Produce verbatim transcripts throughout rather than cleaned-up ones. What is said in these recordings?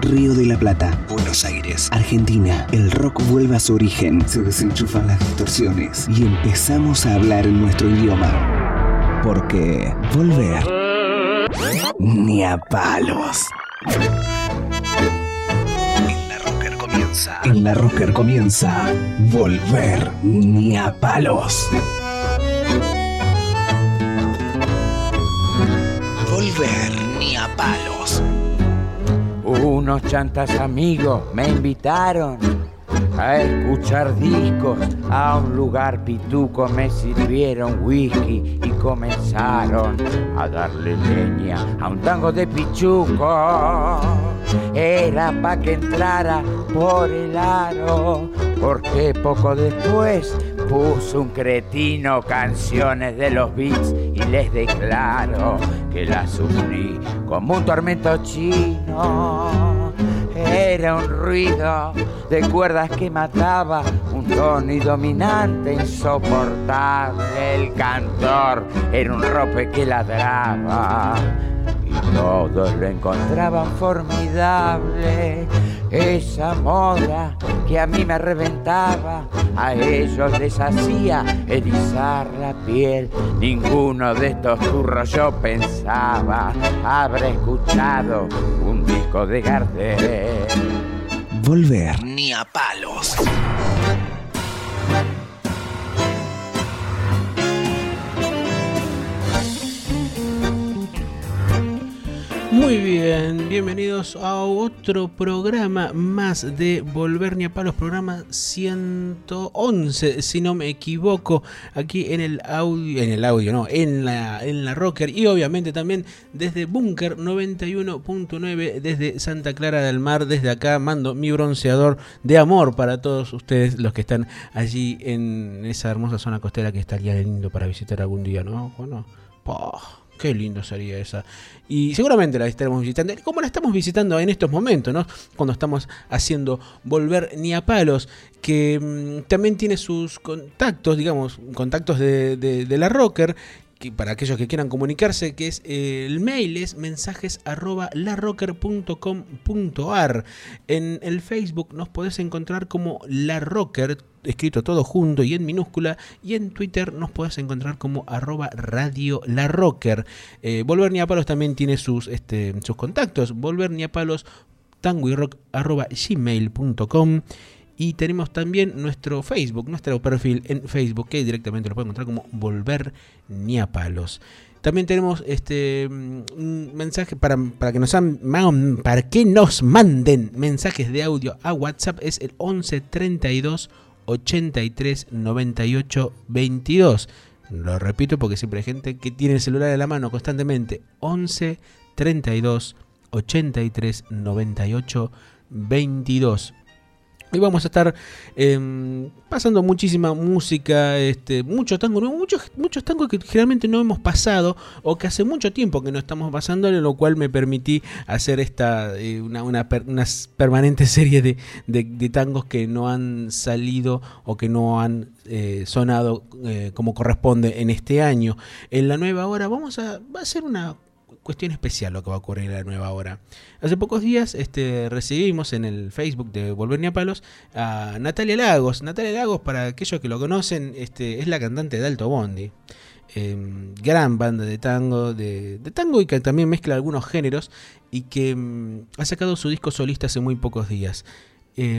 Río de la Plata, Buenos Aires, Argentina. El rock vuelve a su origen, se desenchufan las distorsiones y empezamos a hablar en nuestro idioma. Porque volver ni a palos. En la Rocker comienza. En la Rocker comienza. Volver ni a palos. Volver ni a palos. Unos chantas amigos me invitaron a escuchar discos a un lugar pituco, me sirvieron whisky y comenzaron a darle leña a un tango de pichuco. Era pa' que entrara por el aro, porque poco después puso un cretino canciones de los Beats y les declaro que la sufrí como un tormento chino. Era un ruido de cuerdas que mataba, un tono y dominante insoportable. El cantor era un rope que ladraba y todos lo encontraban formidable. Esa moda que a mí me reventaba, a ellos les hacía erizar la piel. Ninguno de estos turros, yo pensaba, habrá escuchado un disco de Gardel. Volver ni a palos. Muy bien, bienvenidos a otro programa más de Volver ni a Palos, programa ciento once, si no me equivoco, aquí en el audio, en el audio, no, en la, en la Rocker, y obviamente también desde Búnker noventa y uno punto nueve, desde Santa Clara del Mar. Desde acá mando mi bronceador de amor para todos ustedes, los que están allí en esa hermosa zona costera que estaría lindo para visitar algún día, ¿no? Bueno, ¡poh! Qué lindo sería esa. Y seguramente la estaremos visitando, como la estamos visitando en estos momentos, ¿no? Cuando estamos haciendo Volver ni a palos, que mmm, también tiene sus contactos, digamos, contactos de, de, de la Rocker, que para aquellos que quieran comunicarse, que es eh, el mail es mensajes arroba larocker punto com punto ar. En el Facebook nos podés encontrar como La Rocker, escrito todo junto y en minúscula, y en Twitter nos podés encontrar como arroba radio La Rocker. Eh, Volver ni a palos también tiene sus, este, sus contactos, volver ni a palos tango y rock arroba gmail punto com. Y tenemos también nuestro Facebook, nuestro perfil en Facebook, que directamente lo pueden encontrar como Volver ni a palos. También tenemos este un mensaje para, para que nos han, para que nos manden mensajes de audio a WhatsApp, es el once treinta y dos ochenta y tres noventa y ocho veintidós. Lo repito porque siempre hay gente que tiene el celular en la mano constantemente. once treinta y dos ochenta y tres noventa y ocho veintidós. Hoy vamos a estar eh, pasando muchísima música, este, mucho tango, muchos, muchos tangos que generalmente no hemos pasado o que hace mucho tiempo que no estamos pasando, lo cual me permití hacer esta eh, una, una, per, una permanente serie de, de, de tangos que no han salido o que no han eh, sonado eh, como corresponde en este año. En la nueva hora vamos a, va a ser una cuestión especial lo que va a ocurrir en la nueva hora. Hace pocos días este, recibimos en el Facebook de Volver ni a palos a Natalia Lagos. Natalia Lagos, para aquellos que lo conocen, este, es la cantante de Alto Bondi. Eh, gran banda de tango, de, de tango y que también mezcla algunos géneros, y que um, ha sacado su disco solista hace muy pocos días. Eh,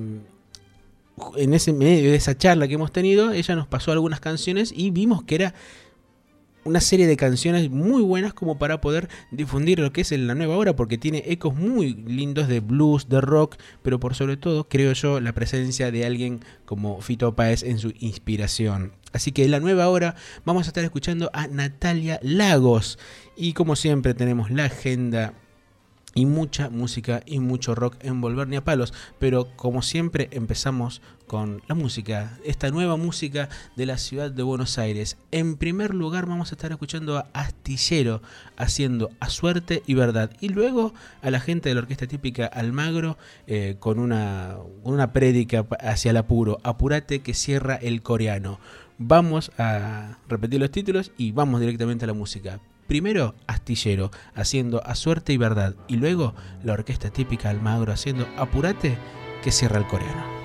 en ese medio de esa charla que hemos tenido, ella nos pasó algunas canciones y vimos que era una serie de canciones muy buenas como para poder difundir lo que es en la nueva hora, porque tiene ecos muy lindos de blues, de rock, pero por sobre todo, creo yo, la presencia de alguien como Fito Páez en su inspiración. Así que en la nueva hora vamos a estar escuchando a Natalia Lagos, y como siempre tenemos la agenda y mucha música y mucho rock en Volver ni a palos, pero como siempre empezamos con la música, esta nueva música de la ciudad de Buenos Aires. En primer lugar vamos a estar escuchando a Astillero haciendo A Suerte y Verdad, y luego a la gente de la orquesta típica Almagro eh, con una, una prédica hacia el apuro, Apurate que cierra el coreano. Vamos a repetir los títulos y vamos directamente a la música. Primero Astillero haciendo A Suerte y Verdad, y luego la orquesta típica Almagro haciendo Apurate, que cierra el coreano.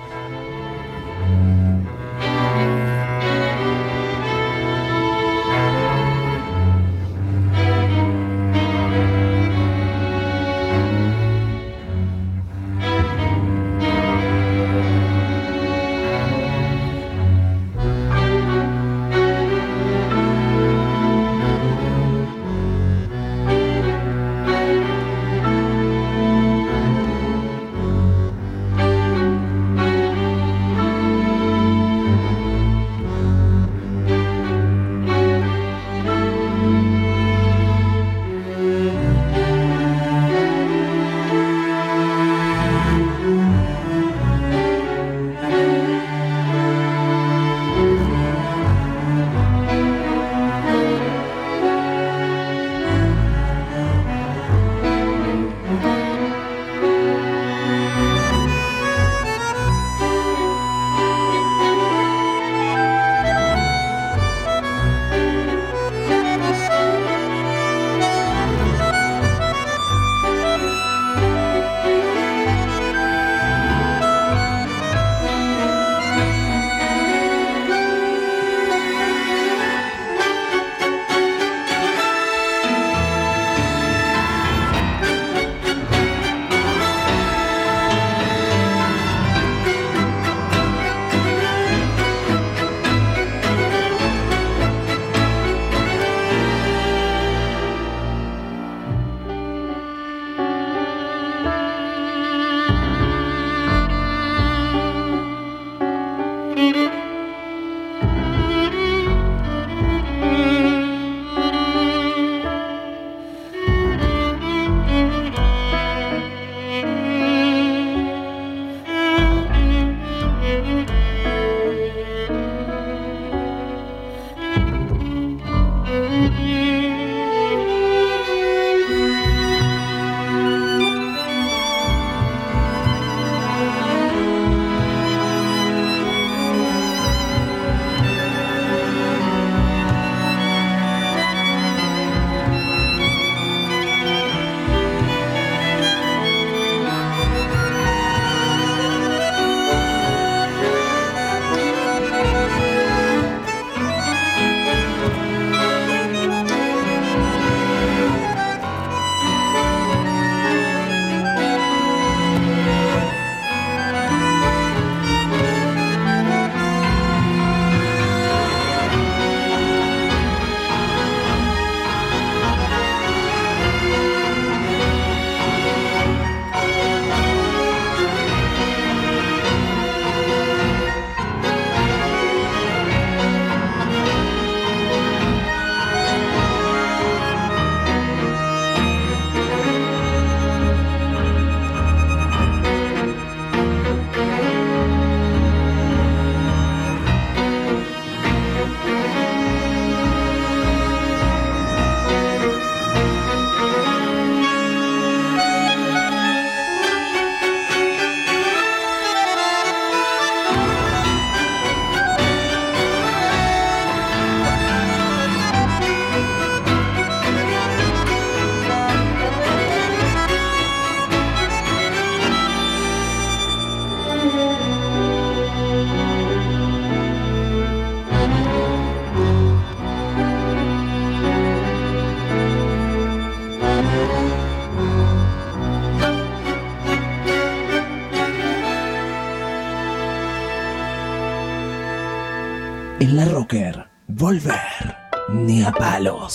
En la Rocker, volver ni a palos.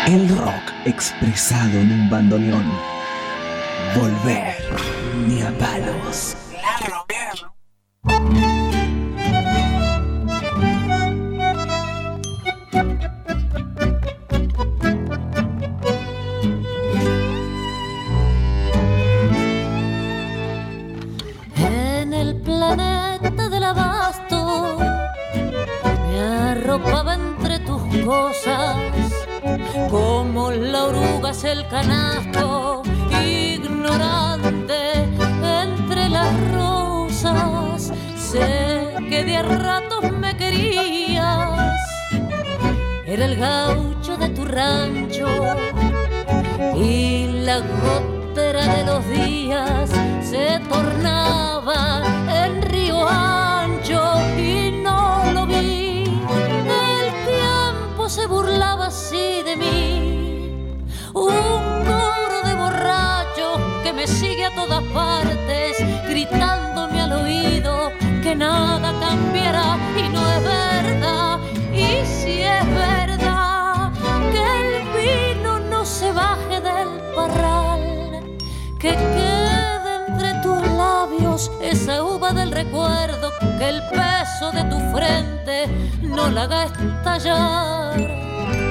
El rock expresado en un bandoneón. Volver ni a palos. La Rocker. En el planeta del abasto me arropaba entre tus cosas, como la oruga es el canasto, ignorante entre las rosas. Sé que de a ratos me querías, era el gaucho de tu rancho y la gotera de los días se tornaba en río ancho y no lo vi. El tiempo se burlaba así de mí, un coro de borrachos que me sigue a todas partes, gritándome al oído que nada cambiará y no es verdad. Y si es verdad que el vino no se baje del parral, que quede entre tus labios esa uva del recuerdo, que el peso de tu frente no la haga estallar.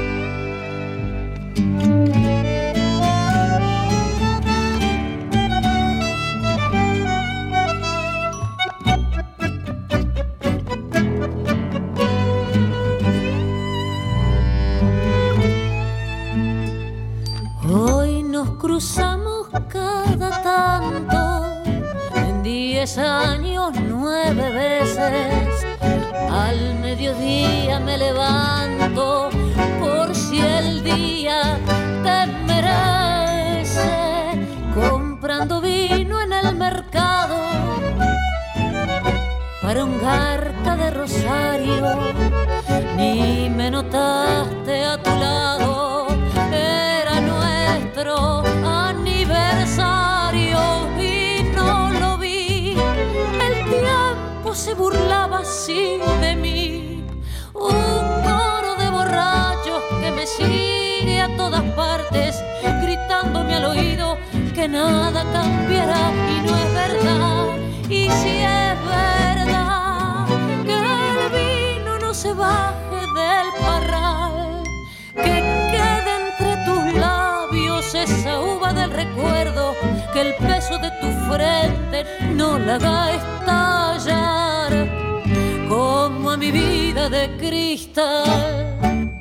Hoy nos cruzamos cada tanto, en diez años nueve veces. Al mediodía me levanto por si el día te merece, comprando vino en el mercado para un garca de Rosario. Ni me notaste a tu lado, era nuestro aniversario y no lo vi. El tiempo se burlaba así de mí, un coro de borrachos que me sigue a todas partes, gritándome al oído que nada cambiará y no es verdad. Y si es verdad que el vino no se baje del parral, que quede entre tus labios esa uva del recuerdo, que el peso de tu frente no la haga estallar como a mi vida de cristal.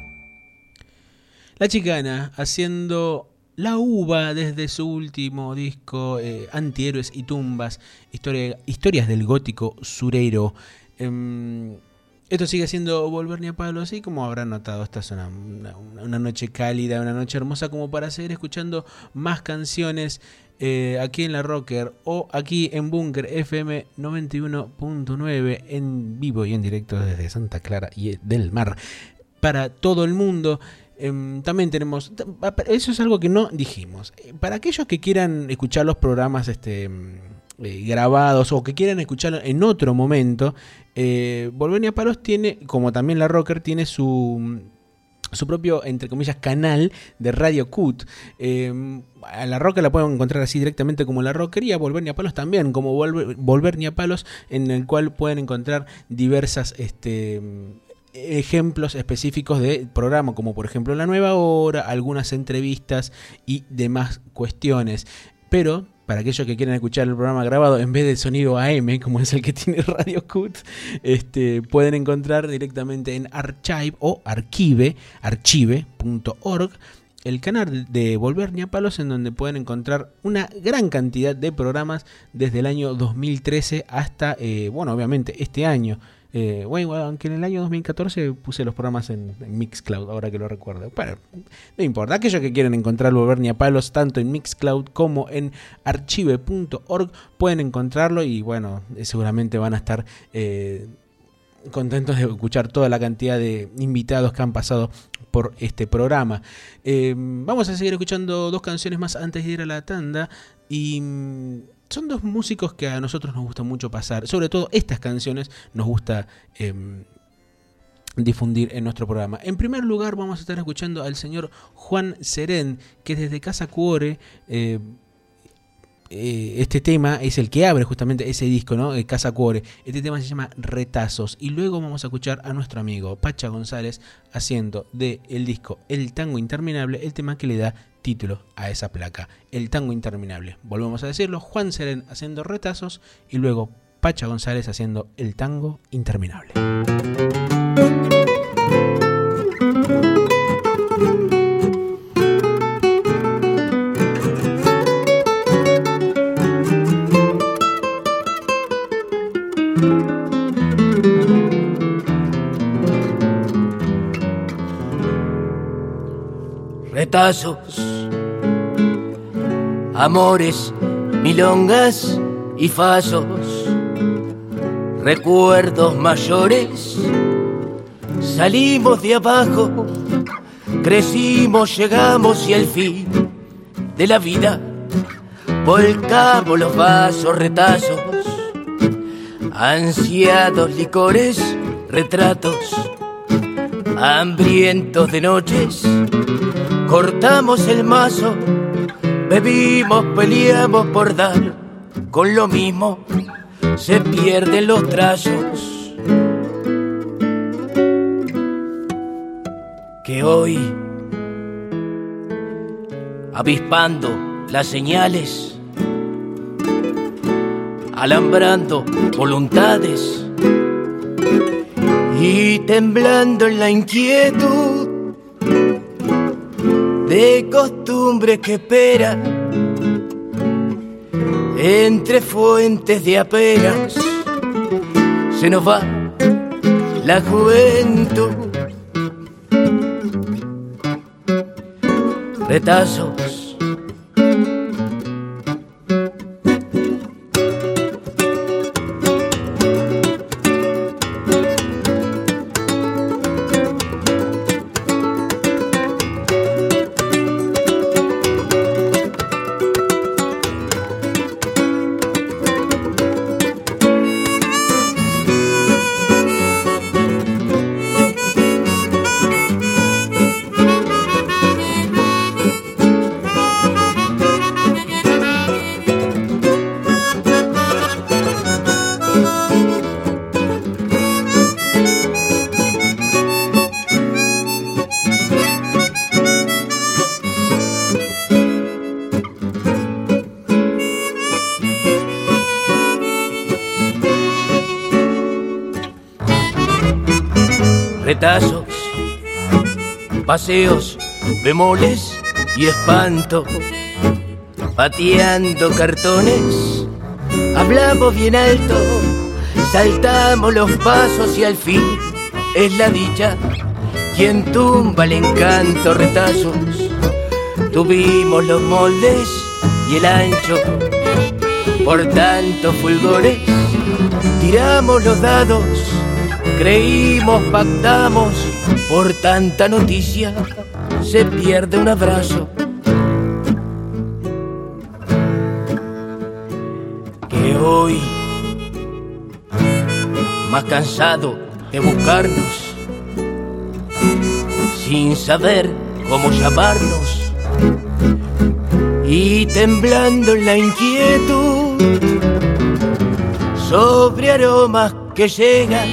La Chicana haciendo La Uva desde su último disco, eh, Antihéroes y Tumbas, historia, historias del gótico surero. Eh, esto sigue siendo Volver ni a Palo, así como habrán notado, esta es una, una, una noche cálida, una noche hermosa como para seguir escuchando más canciones eh, aquí en La Rocker o aquí en Búnker F M noventa y uno punto nueve en vivo y en directo desde Santa Clara y del Mar para todo el mundo. Eh, también tenemos, eso es algo que no dijimos, para aquellos que quieran escuchar los programas este, eh, grabados o que quieran escucharlo en otro momento, eh, Volver ni a Palos tiene, como también La Rocker, tiene su, su propio, entre comillas, canal de Radio Cut. Eh, a La Rocker la pueden encontrar así directamente como La Rocker, y a Volver ni a Palos también como Volver, Volver ni a Palos, en el cual pueden encontrar diversas este, ejemplos específicos de programa, como por ejemplo La Nueva Hora, algunas entrevistas y demás cuestiones. Pero para aquellos que quieren escuchar el programa grabado en vez del sonido A M, como es el que tiene Radio Cut, este, pueden encontrar directamente en Archive o Archive, archive punto org, el canal de Volver ni a Palos, en donde pueden encontrar una gran cantidad de programas desde el año dos mil trece hasta, eh, bueno, obviamente este año. Eh, bueno, aunque en el año dos mil catorce puse los programas en, en Mixcloud, ahora que lo recuerdo. Bueno, no importa, aquellos que quieren encontrar Volver ni a Palos tanto en Mixcloud como en archive punto org pueden encontrarlo, y bueno, seguramente van a estar eh, contentos de escuchar toda la cantidad de invitados que han pasado por este programa. Eh, vamos a seguir escuchando dos canciones más antes de ir a la tanda, y son dos músicos que a nosotros nos gusta mucho pasar, sobre todo estas canciones nos gusta eh, difundir en nuestro programa. En primer lugar vamos a estar escuchando al señor Juan Serén, que desde Casa Cuore, eh, eh, este tema es el que abre justamente ese disco, ¿no? Eh, Casa Cuore. Este tema se llama Retazos, y luego vamos a escuchar a nuestro amigo Pacha González haciendo de el disco El Tango Interminable el tema que le da título a esa placa, El Tango Interminable. Volvemos a decirlo, Juan Serén haciendo Retazos y luego Pacha González haciendo El Tango Interminable. Retazos, amores, milongas y fasos, recuerdos mayores. Salimos de abajo, crecimos, llegamos y al fin de la vida volcamos los vasos, retazos, ansiados licores, retratos, hambrientos de noches. Cortamos el mazo, bebimos, peleamos por dar con lo mismo, se pierden los trazos. Que hoy, avispando las señales, alambrando voluntades y temblando en la inquietud de costumbre que espera entre fuentes de apenas, se nos va la juventud. Retazos, retazos, paseos, bemoles y espanto, pateando cartones, hablamos bien alto, saltamos los pasos y al fin es la dicha quien tumba el encanto. Retazos, tuvimos los moldes y el ancho, por tantos fulgores, tiramos los dados, creímos, pactamos, por tanta noticia se pierde un abrazo. Que hoy, más cansado de buscarnos, sin saber cómo llamarnos, y temblando en la inquietud, sobre aromas que llegan,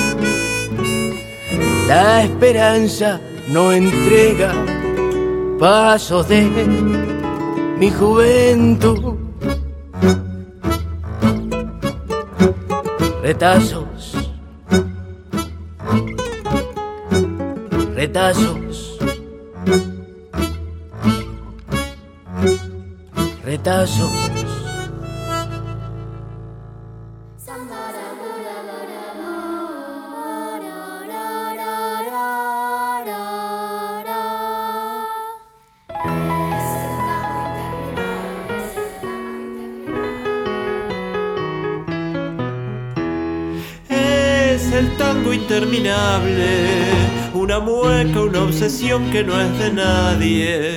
la esperanza no entrega pasos de mi juventud. Retazos, retazos, retazos. El tango interminable, una mueca, una obsesión que no es de nadie,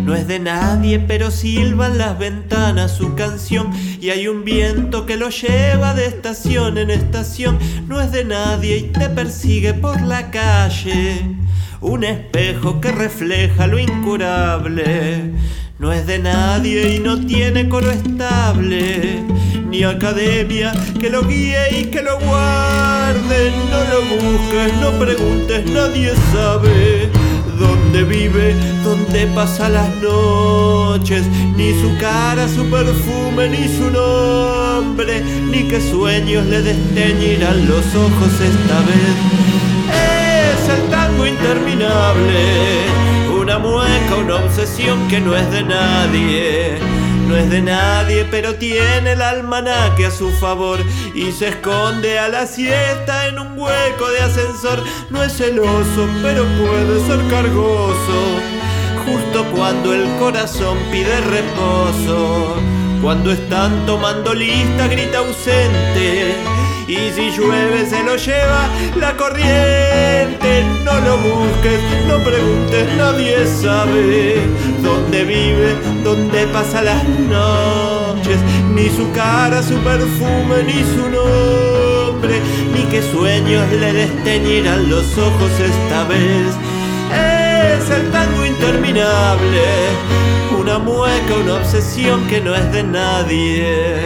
No es de nadie, pero silban las ventanas su canción y hay un viento que lo lleva de estación en estación. No es de nadie y te persigue por la calle, un espejo que refleja lo incurable. No es de nadie y no tiene coro estable, ni academia que lo guíe y que lo guarde. No lo busques, no preguntes, nadie sabe dónde vive, dónde pasa las noches, ni su cara, su perfume, ni su nombre, ni qué sueños le desteñirán los ojos esta vez. Es el tango interminable, una mueca, una obsesión que no es de nadie. No es de nadie, pero tiene el almanaque a su favor y se esconde a la siesta en un hueco de ascensor. No es celoso, pero puede ser cargoso, justo cuando el corazón pide reposo. Cuando están tomando lista grita ausente, y si llueve se lo lleva la corriente. No lo busques, no preguntes, nadie sabe dónde vive, dónde pasa las noches, ni su cara, su perfume, ni su nombre, ni qué sueños le desteñirán los ojos esta vez. Es el tango interminable, una mueca, una obsesión que no es de nadie.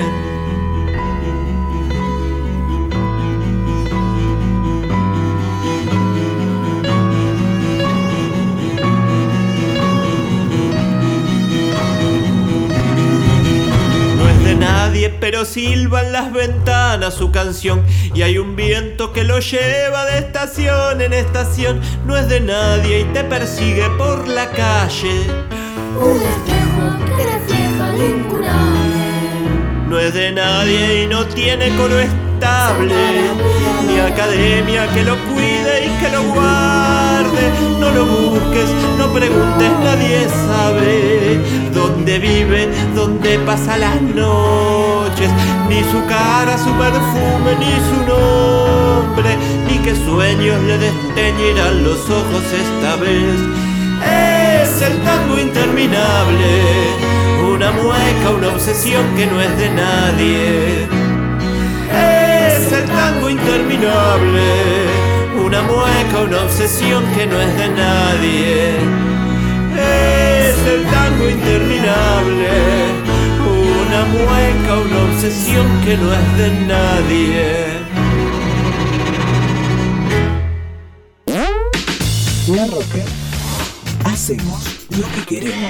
Nadie, pero silban las ventanas su canción y hay un viento que lo lleva de estación en estación. No es de nadie y te persigue por la calle, un espejo que refleja lo incurable. No es de nadie y no tiene coro estable, ni academia que lo cuide y que lo guarde. No lo busques, no preguntes, nadie sabe dónde vive, dónde pasa las noches, ni su cara, su perfume, ni su nombre, ni qué sueños le desteñirán los ojos esta vez. Es el tango interminable, una mueca, una obsesión que no es de nadie. Es el tango interminable, una mueca, una obsesión que no es de nadie. Es el tango interminable, una mueca, una obsesión que no es de nadie. La Roca. Hacemos lo que queremos.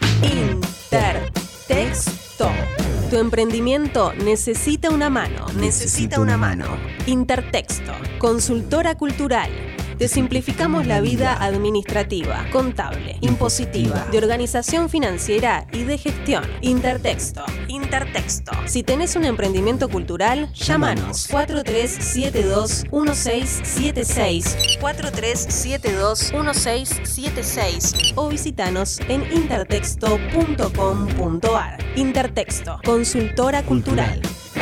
Intertexto. Tu emprendimiento necesita una mano. Necesita una mano. Intertexto. Consultora cultural. Te simplificamos la vida administrativa, contable, impositiva, de organización financiera y de gestión. Intertexto. Intertexto. Si tenés un emprendimiento cultural, llámanos cuatro tres siete dos uno seis siete seis, cuatro tres siete dos uno seis siete seis o visitanos en intertexto punto com punto ar. Intertexto, consultora cultural.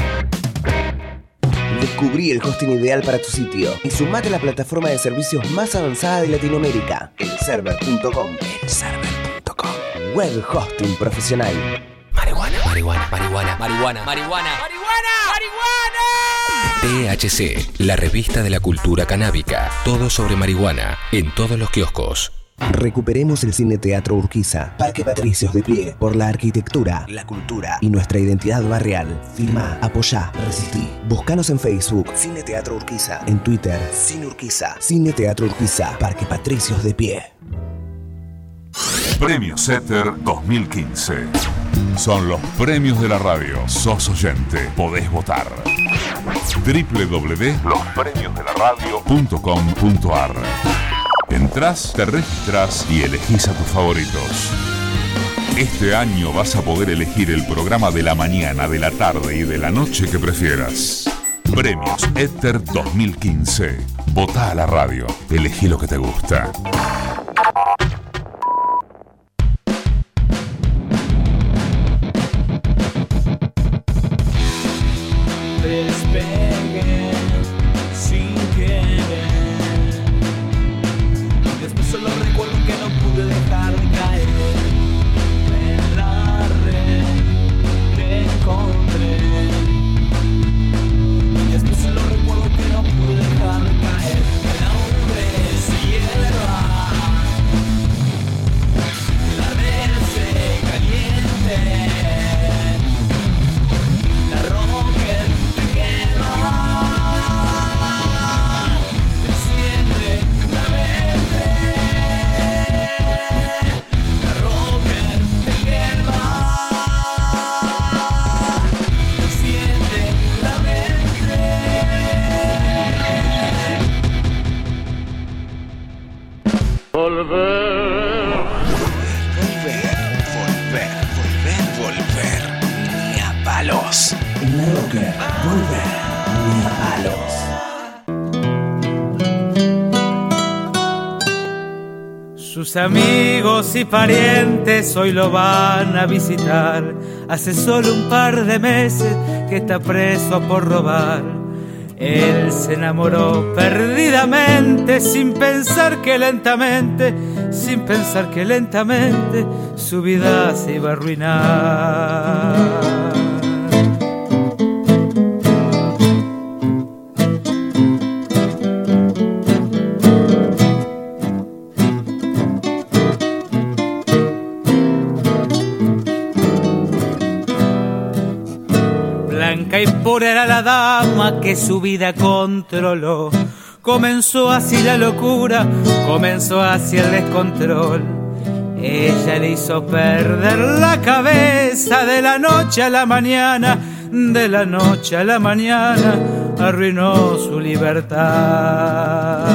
Descubrí el hosting ideal para tu sitio y sumate a la plataforma de servicios más avanzada de Latinoamérica, el server punto com. el server punto com. Web hosting profesional. Marihuana, marihuana, marihuana, marihuana, marihuana, marihuana. T H C, la revista de la cultura canábica. Todo sobre marihuana en todos los kioscos. Recuperemos el Cine Teatro Urquiza, Parque Patricios de pie, por la arquitectura, la cultura y nuestra identidad barrial. Firmá, apoyá, resistí. Búscanos en Facebook, Cine Teatro Urquiza. En Twitter, Cine Urquiza. Cine Teatro Urquiza, Parque Patricios de pie. Premios Éter dos mil quince. Son los premios de la radio. Sos oyente, podés votar. doble u doble u doble u punto los premios de la radio punto com punto ar. Entrás, te registrás y elegís a tus favoritos. Este año vas a poder elegir el programa de la mañana, de la tarde y de la noche que prefieras. Premios Éter dos mil quince. Votá a la radio. Elegí lo que te gusta. Despegué sin querer. Después solo recuerdo que no pude dejar de caer. Volver. Volver, volver, volver, volver. Ni a palos. En la Rocker, volver, ni a palos. Sus amigos y parientes hoy lo van a visitar. Hace solo un par de meses que está preso por robar. Él se enamoró perdidamente, sin pensar que lentamente, sin pensar que lentamente su vida se iba a arruinar. Blanca y pura era la dama que su vida controló. Comenzó así la locura, comenzó así el descontrol. Ella le hizo perder la cabeza de la noche a la mañana, de la noche a la mañana, arruinó su libertad.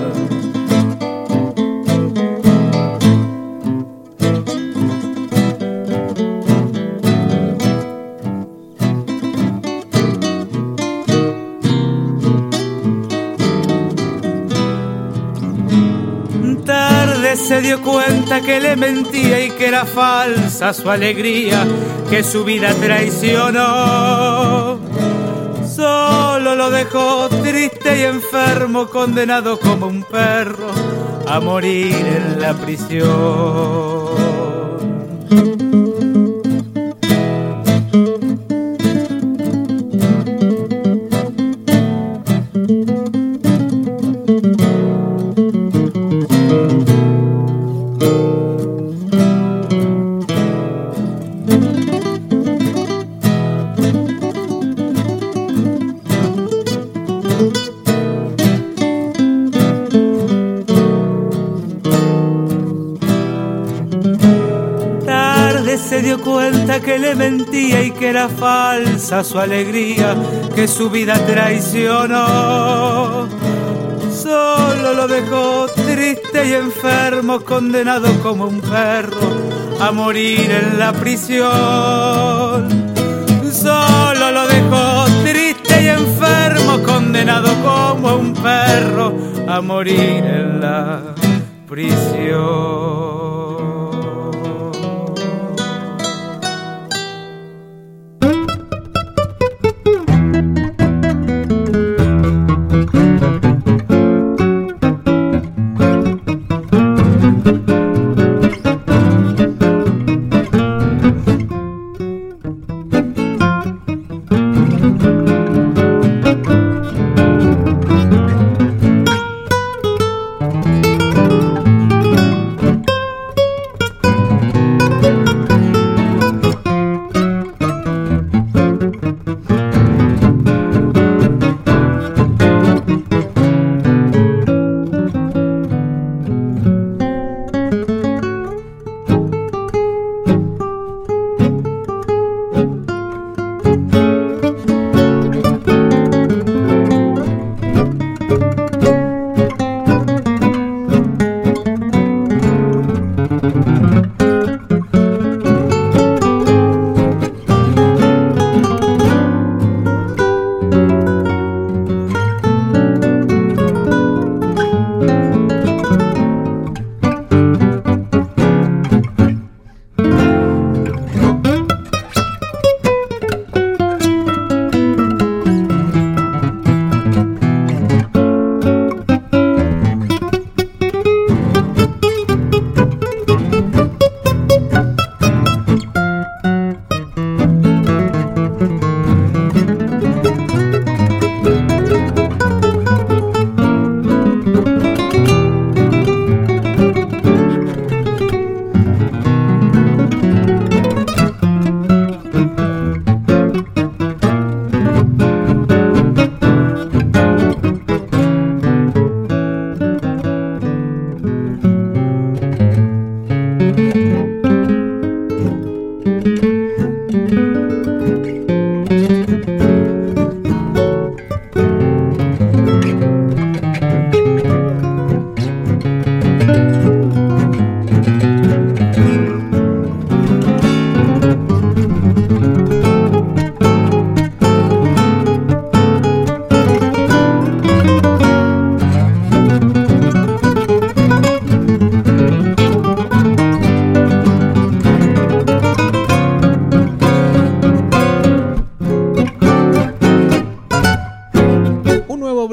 Se dio cuenta que le mentía y que era falsa su alegría, que su vida traicionó. Solo lo dejó triste y enfermo, condenado como un perro a morir en la prisión. Que le mentía y que era falsa su alegría, que su vida traicionó. Solo lo dejó triste y enfermo, condenado como un perro a morir en la prisión. Solo lo dejó triste y enfermo, condenado como un perro a morir en la prisión.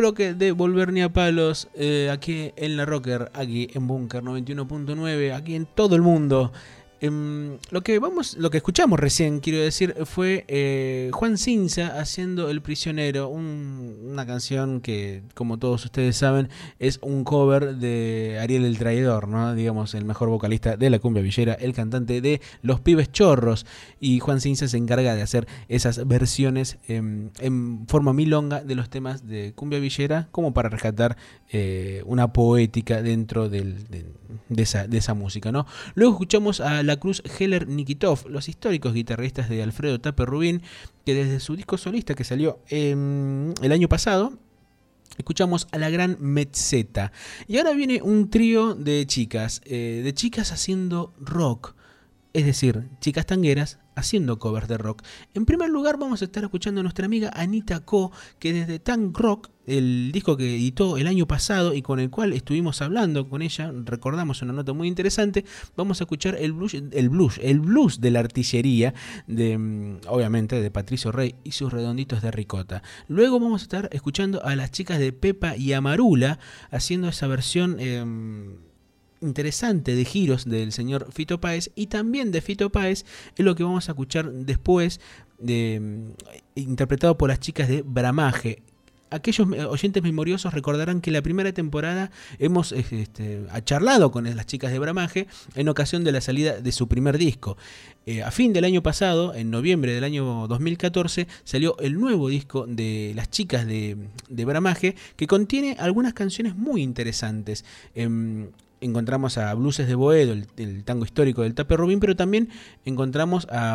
bloque de Volver ni a Palos, eh, aquí en la Rocker, aquí en Búnker noventa y uno punto nueve, aquí en todo el mundo. Eh, lo que vamos, lo que escuchamos recién, quiero decir, fue eh, Juan Cinza haciendo El Prisionero, un, una canción que, como todos ustedes saben, es un cover de Ariel el Traidor, ¿no? Digamos, el mejor vocalista de la cumbia villera, el cantante de Los Pibes Chorros, y Juan Cinza se encarga de hacer esas versiones eh, en forma milonga de los temas de cumbia villera, como para rescatar eh, una poética dentro del, de, de, esa, de esa música, ¿no? Luego escuchamos a La Cruz Heller Nikitov, los históricos guitarristas de Alfredo Tape Rubín, que desde su disco solista que salió eh, el año pasado, escuchamos a la gran Metzeta. Y ahora viene un trío de chicas, eh, de chicas haciendo rock, es decir, chicas tangueras haciendo covers de rock. En primer lugar vamos a estar escuchando a nuestra amiga Anita Co, que desde Tank Rock, el disco que editó el año pasado y con el cual estuvimos hablando con ella, recordamos una nota muy interesante, vamos a escuchar el blues, el blues, el blues de la artillería, de, obviamente de Patricio Rey y sus redonditos de ricota. Luego vamos a estar escuchando a las chicas de Pepa y Amarula haciendo esa versión eh, interesante de giros del señor Fito Páez, y también de Fito Páez es lo que vamos a escuchar después, de, interpretado por las chicas de Bramaje. Aquellos oyentes memoriosos recordarán que la primera temporada hemos este, charlado con las chicas de Bramaje en ocasión de la salida de su primer disco. Eh, a fin del año pasado, en noviembre del año dos mil catorce, salió el nuevo disco de las chicas de, de Bramaje, que contiene algunas canciones muy interesantes. Eh, encontramos a Blueses de Boedo, el, el tango histórico del Tape Rubín, pero también encontramos a...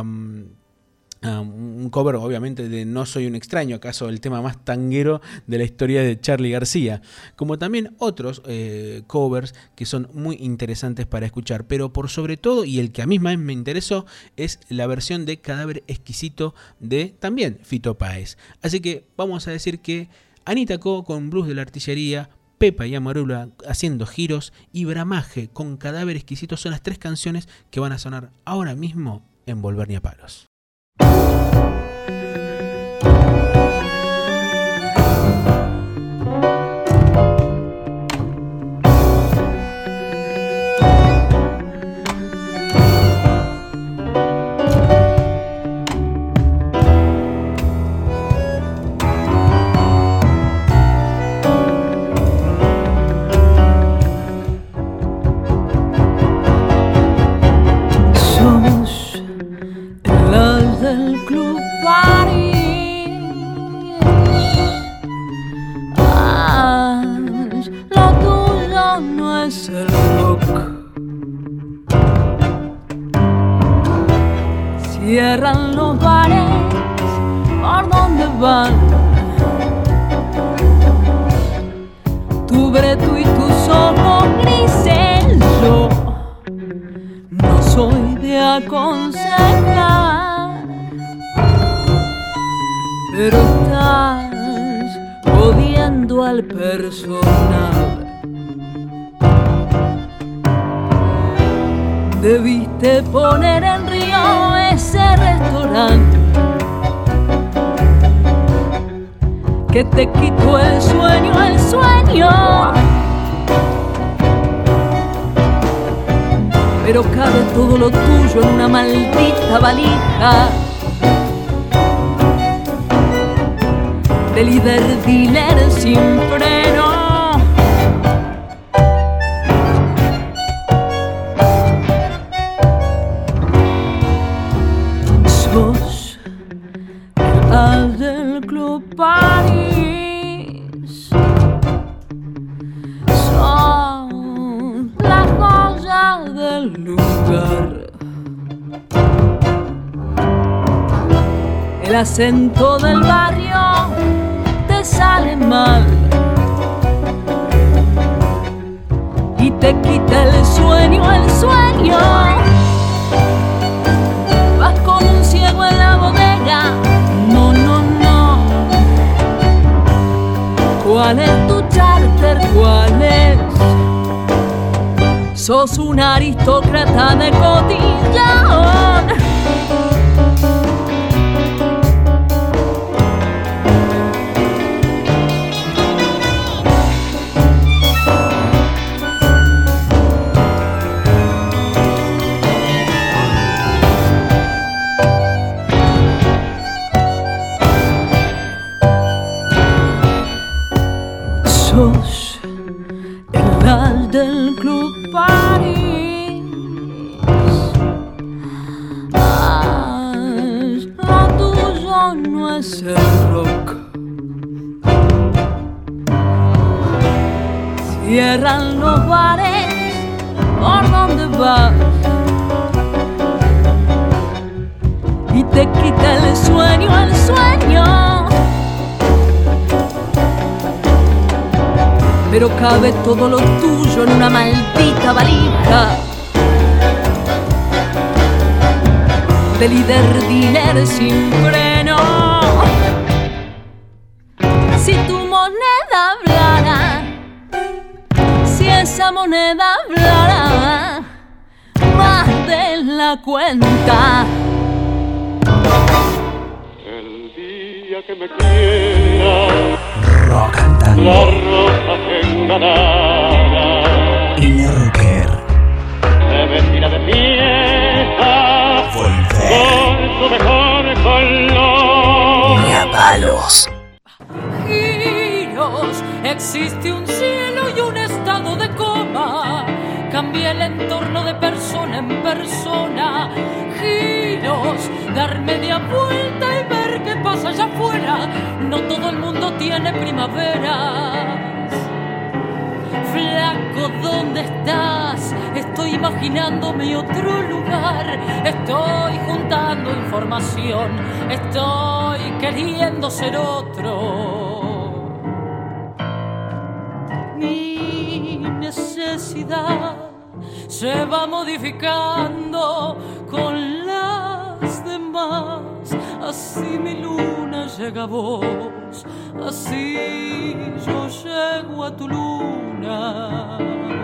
Um, un cover obviamente de No Soy un Extraño, acaso el tema más tanguero de la historia de Charly García, como también otros eh, covers que son muy interesantes para escuchar, pero por sobre todo, y el que a mí más me interesó, es la versión de Cadáver Exquisito de también Fito Páez. Así que vamos a decir que Anita Co con Blues de la Artillería, Pepa y Amarula haciendo giros y Bramaje con Cadáver Exquisito son las tres canciones que van a sonar ahora mismo en Volver ni a Palos. Cierran los bares, ¿por dónde van? Tu breto y tus ojos grises. Yo no soy de aconsejar, pero estás jodiendo al personal. Debiste poner en río ese restaurante que te quitó el sueño, el sueño. Pero cabe todo lo tuyo en una maldita valija de líder dealer sin freno. París son las joyas del lugar. El acento del barrio te sale mal y te quita el sueño, el sueño. Vas con un ciego en la bodega. No, no, no. ¿Cuál es tu charter? ¿Cuál es? Sos un aristócrata de cotillón. Cierran los bares, ¿por dónde vas? Y te quita el sueño, el sueño. Pero cabe todo lo tuyo en una maldita valija de líder dealer sin freno. Si tu moneda hablara, si esa moneda hablara más de la cuenta. El día que me quiera, Rock and Tango. la rosa enganada, Ine Rocker. me vestirá de fiesta, Volver. con su mejor color. Ni a palos. Giros, existe un cielo y un estado de coma. Cambié el entorno de persona en persona. Giros, dar media vuelta y ver qué pasa allá afuera. No todo el mundo tiene primaveras. Flaco, ¿dónde estás? Estoy imaginándome otro lugar. Estoy juntando información. Estoy queriendo ser otro. Mi necesidad se va modificando con las demás. Así mi luna llega a vos, así yo llego a tu luna.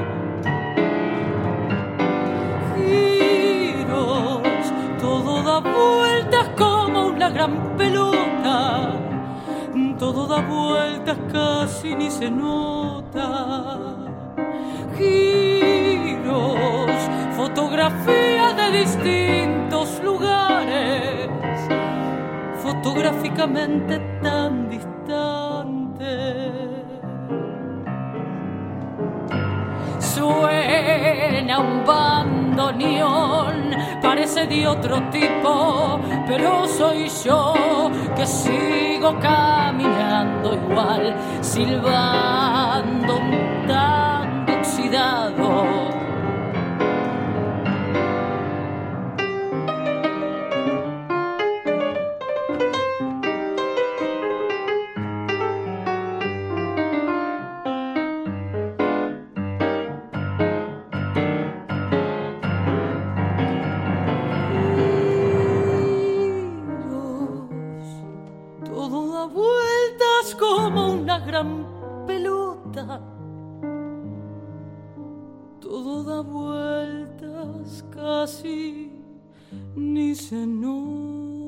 Giros, todo da vueltas como una gran pelota. Todo da vueltas, casi ni se nota. Giros, fotografías de distintos lugares, fotográficamente tan distantes. Suena un bandoneón, parece de otro tipo, pero soy yo que sigo caminando igual, silbando un tango oxidado. Gran pelota, todo da vueltas, casi ni se nota.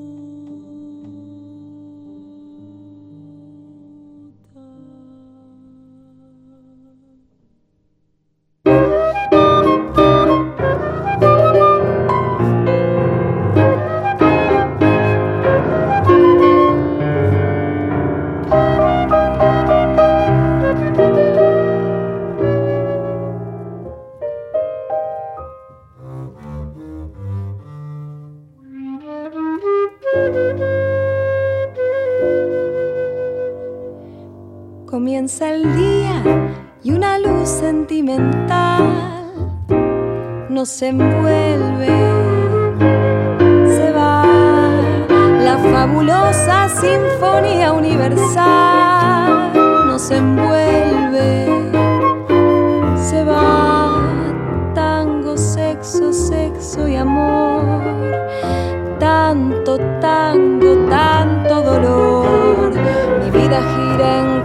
Comienza el día y una luz sentimental nos envuelve. Se va la fabulosa sinfonía universal, nos envuelve. Se va tango, sexo, sexo y amor. Tanto tango, tanto dolor. Mi vida gira en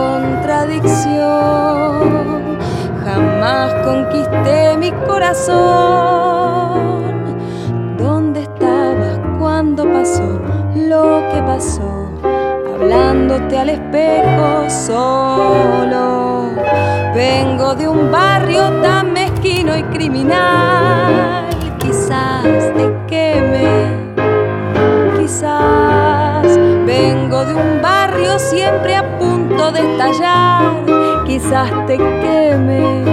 contradicción. Jamás conquisté mi corazón. ¿Dónde estabas cuando pasó lo que pasó? Hablándote al espejo solo. Vengo de un barrio tan mezquino y criminal. Quizás te queme. Quizás vengo de un barrio siempre a punto de estallar. Quizás te queme.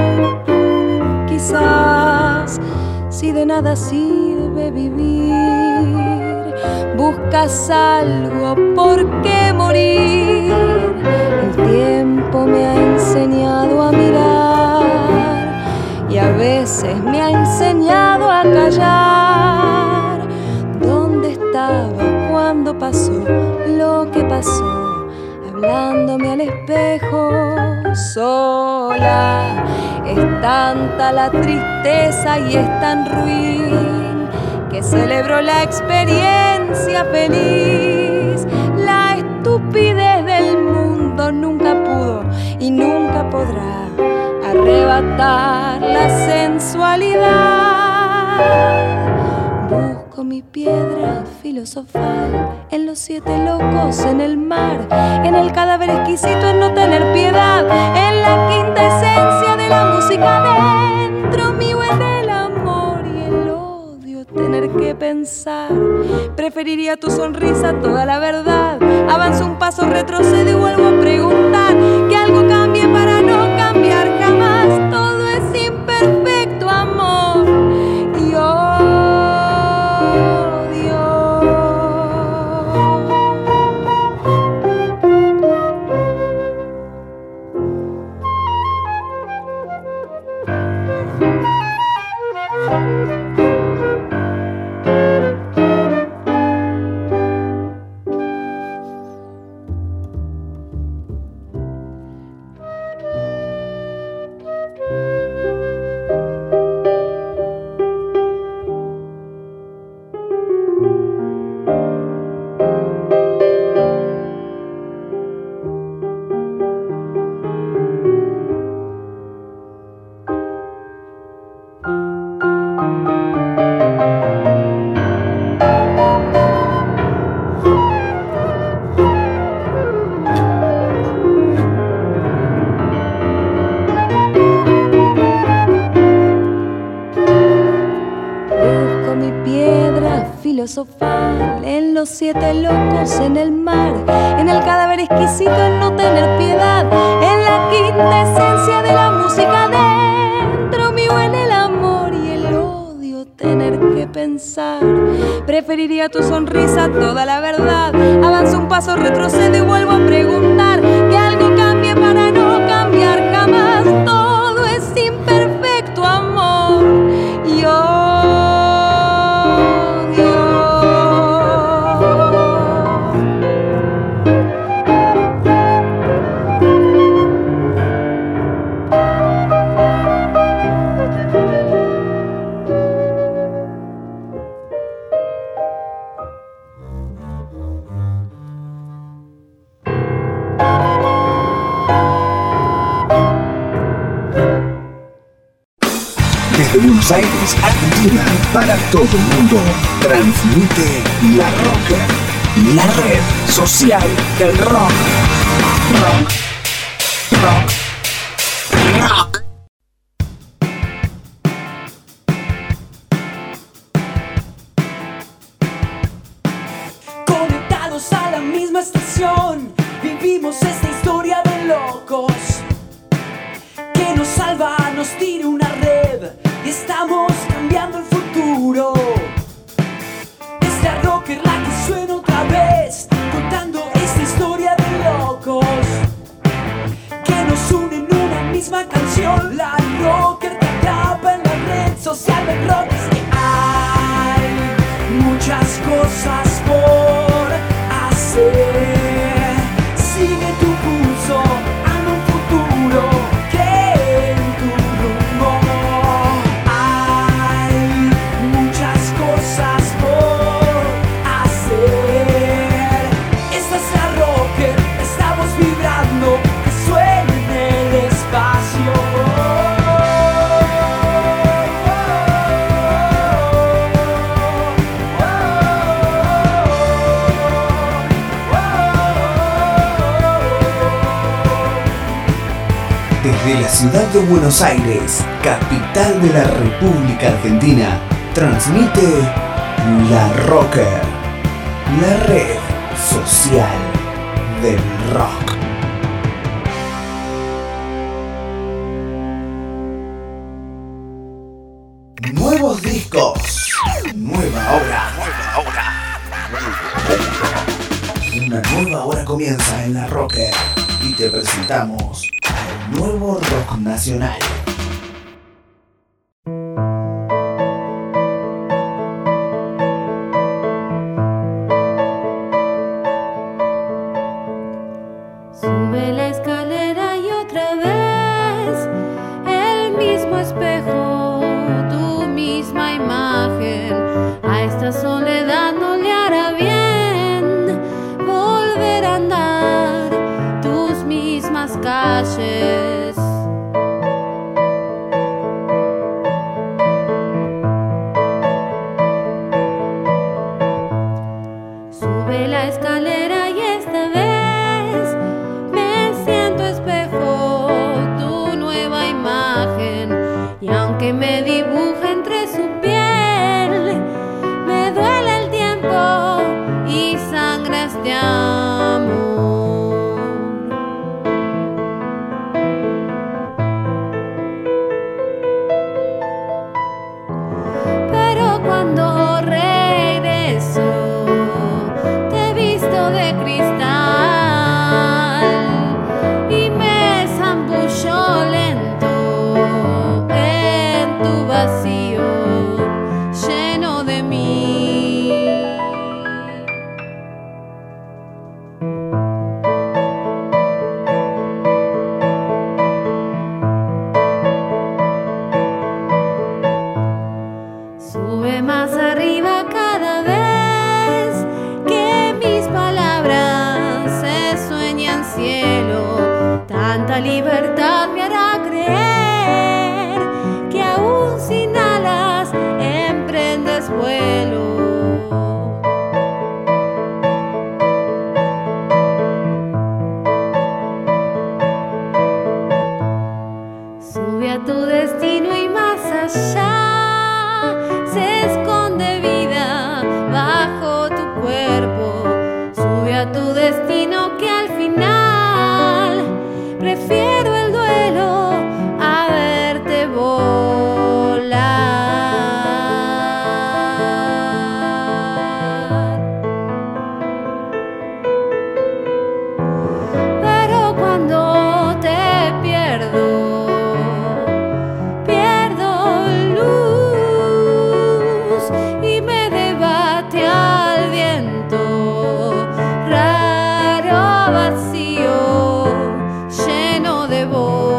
Quizás si de nada sirve vivir, buscas algo por qué morir. El tiempo me ha enseñado a mirar y a veces me ha enseñado a callar. ¿Dónde estaba cuando pasó lo que pasó? Hablándome al espejo sola. Es tanta la tristeza y es tan ruin que celebro la experiencia feliz. La estupidez del mundo nunca pudo y nunca podrá arrebatar la sensualidad. Busco mi piedra filosofal en los siete locos, en el mar, en el cadáver exquisito, en no tener piedad, en la quinta esencia de la música dentro mío, en el amor y el odio, tener que pensar. Preferiría tu sonrisa, toda la verdad. Avanzo un paso, retrocedo y vuelvo a preguntar que algo cambie para no cambiar jamás. Todo es imperfecto, amor. Y filosofal en los siete locos, en el mar, en el cadáver exquisito, en no tener piedad, en la quinta esencia de la música dentro mío, en el amor y el odio, tener que pensar. Preferiría tu sonrisa, toda la verdad. Avanzo un paso, retrocedo y vuelvo a preguntar que algo cambie para no cambiar jamás. Todo es imperfecto, amor. Y yo Buenos Aires, Argentina, para todo el mundo. Transmite La Rocker, la red social del rock. Rock, rock, rock. Conectados a la misma estación, vivimos esta historia de locos. Que nos salva, nos tira una red. Y estamos cambiando el futuro. Es la Rocker la que suena otra vez, contando esta historia de locos que nos une en una misma canción. La Rocker te atrapa en la red social del rock. Es que hay muchas cosas por hacer. Sigue tu pulso, anda un futuro. Desde la ciudad de Buenos Aires, capital de la República Argentina, transmite La Rocker, la red social del rock. Nuevos discos, nueva hora, nueva hora. comienza en La Rocker y te presentamos al nuevo rock nacional. Sube la escalera y otra vez el mismo espejo, tu misma imagen. A esta soledad no le hará bien volver a andar tus mismas calles. Sube la escalera y esta vez me siento espejo, tu nueva imagen. Y aunque me dibuje entre su piel, me duele el tiempo y sangra este amor. Pero cuando regreso, te he visto de cristal y me zambullo lento en tu vacío, lleno de mí. Sube más arriba cada vez que mis palabras se sueñan cielo. Tanta libertad me hará creer que aún sin alas emprendes vuelo. Sube a tu destino y más allá se esconde vida bajo tu cuerpo. Sube a tu destino que al final prefiero el duelo a verte volar. Pero cuando te pierdo, pierdo luz y me debate al viento, raro vacío lleno de voz.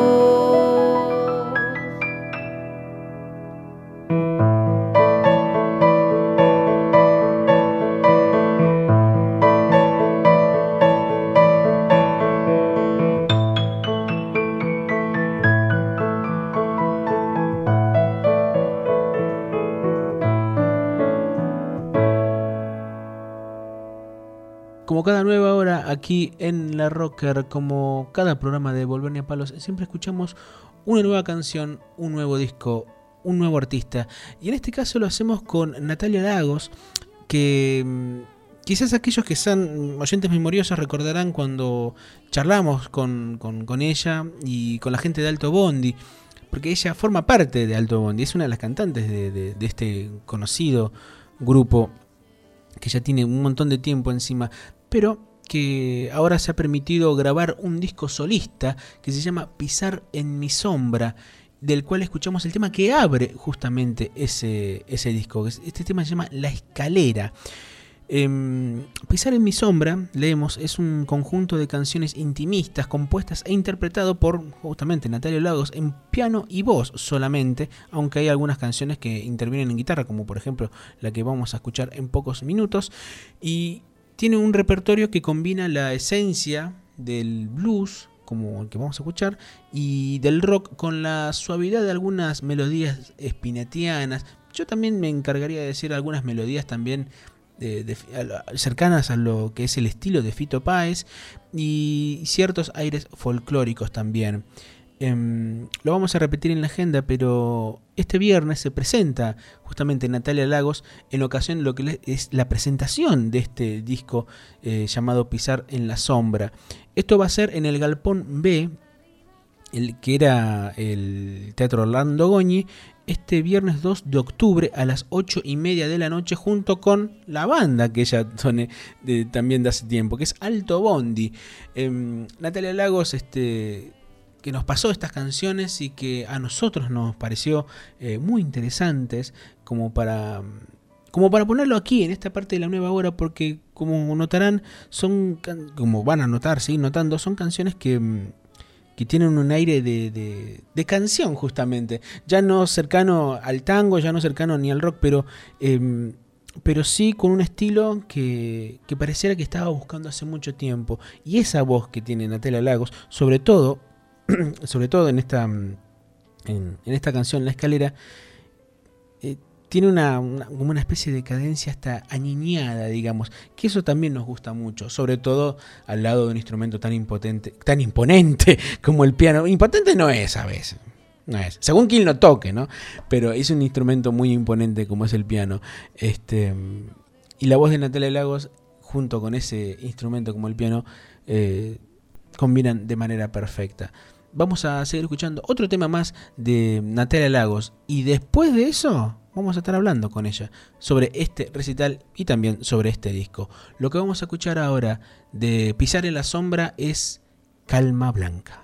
Como cada nueva hora aquí en La Rocker, como cada programa de Volvernia a Palos, siempre escuchamos una nueva canción, un nuevo disco, un nuevo artista. Y en este caso lo hacemos con Natalia Lagos, que mm, quizás aquellos que son oyentes memoriosos recordarán cuando charlamos con, con, con ella y con la gente de Alto Bondi, porque ella forma parte de Alto Bondi, es una de las cantantes de, de, de este conocido grupo que ya tiene un montón de tiempo encima, pero que ahora se ha permitido grabar un disco solista que se llama Pisar en mi sombra, del cual escuchamos el tema que abre justamente ese, ese disco. Este tema se llama La Escalera. Eh, Pisar en mi sombra, leemos, es un conjunto de canciones intimistas compuestas e interpretado por justamente Natalia Lagos en piano y voz solamente, aunque hay algunas canciones que intervienen en guitarra, como por ejemplo la que vamos a escuchar en pocos minutos, y tiene un repertorio que combina la esencia del blues, como el que vamos a escuchar, y del rock con la suavidad de algunas melodías spinettianas. Yo también me encargaría de decir algunas melodías también De, de, a, cercanas a lo que es el estilo de Fito Páez y ciertos aires folclóricos también. Eh, lo vamos a repetir en la agenda, pero este viernes se presenta justamente Natalia Lagos en ocasión de lo que es la presentación de este disco eh, llamado Pisar en la Sombra. Esto va a ser en el Galpón B, el que era el Teatro Orlando Goñi, este viernes dos de octubre a las ocho y media de la noche junto con la banda que ella tiene de, también de hace tiempo, que es Alto Bondi. Eh, Natalia Lagos, este, que nos pasó estas canciones y que a nosotros nos pareció eh, muy interesantes como para... Como para ponerlo aquí, en esta parte de la nueva hora, porque como notarán, son, como van a notar, seguir notando, son canciones que, que tienen un aire de, de, de canción justamente. Ya no cercano al tango, ya no cercano ni al rock, pero, eh, pero sí con un estilo que, que pareciera que estaba buscando hace mucho tiempo. Y esa voz que tiene Natalia Lagos, sobre todo, sobre todo en esta, en, en esta canción, La Escalera, eh, tiene una, una, como una especie de cadencia hasta aniñada, digamos, que eso también nos gusta mucho, sobre todo al lado de un instrumento tan impotente, tan imponente como el piano. Impotente no es a veces, no es, según quien lo toque, ¿no? Pero es un instrumento muy imponente como es el piano. Este, y la voz de Natalia Lagos, junto con ese instrumento como el piano, eh, combinan de manera perfecta. Vamos a seguir escuchando otro tema más de Natalia Lagos y después de eso vamos a estar hablando con ella sobre este recital y también sobre este disco. Lo que vamos a escuchar ahora de Pisar en la Sombra es Calma Blanca.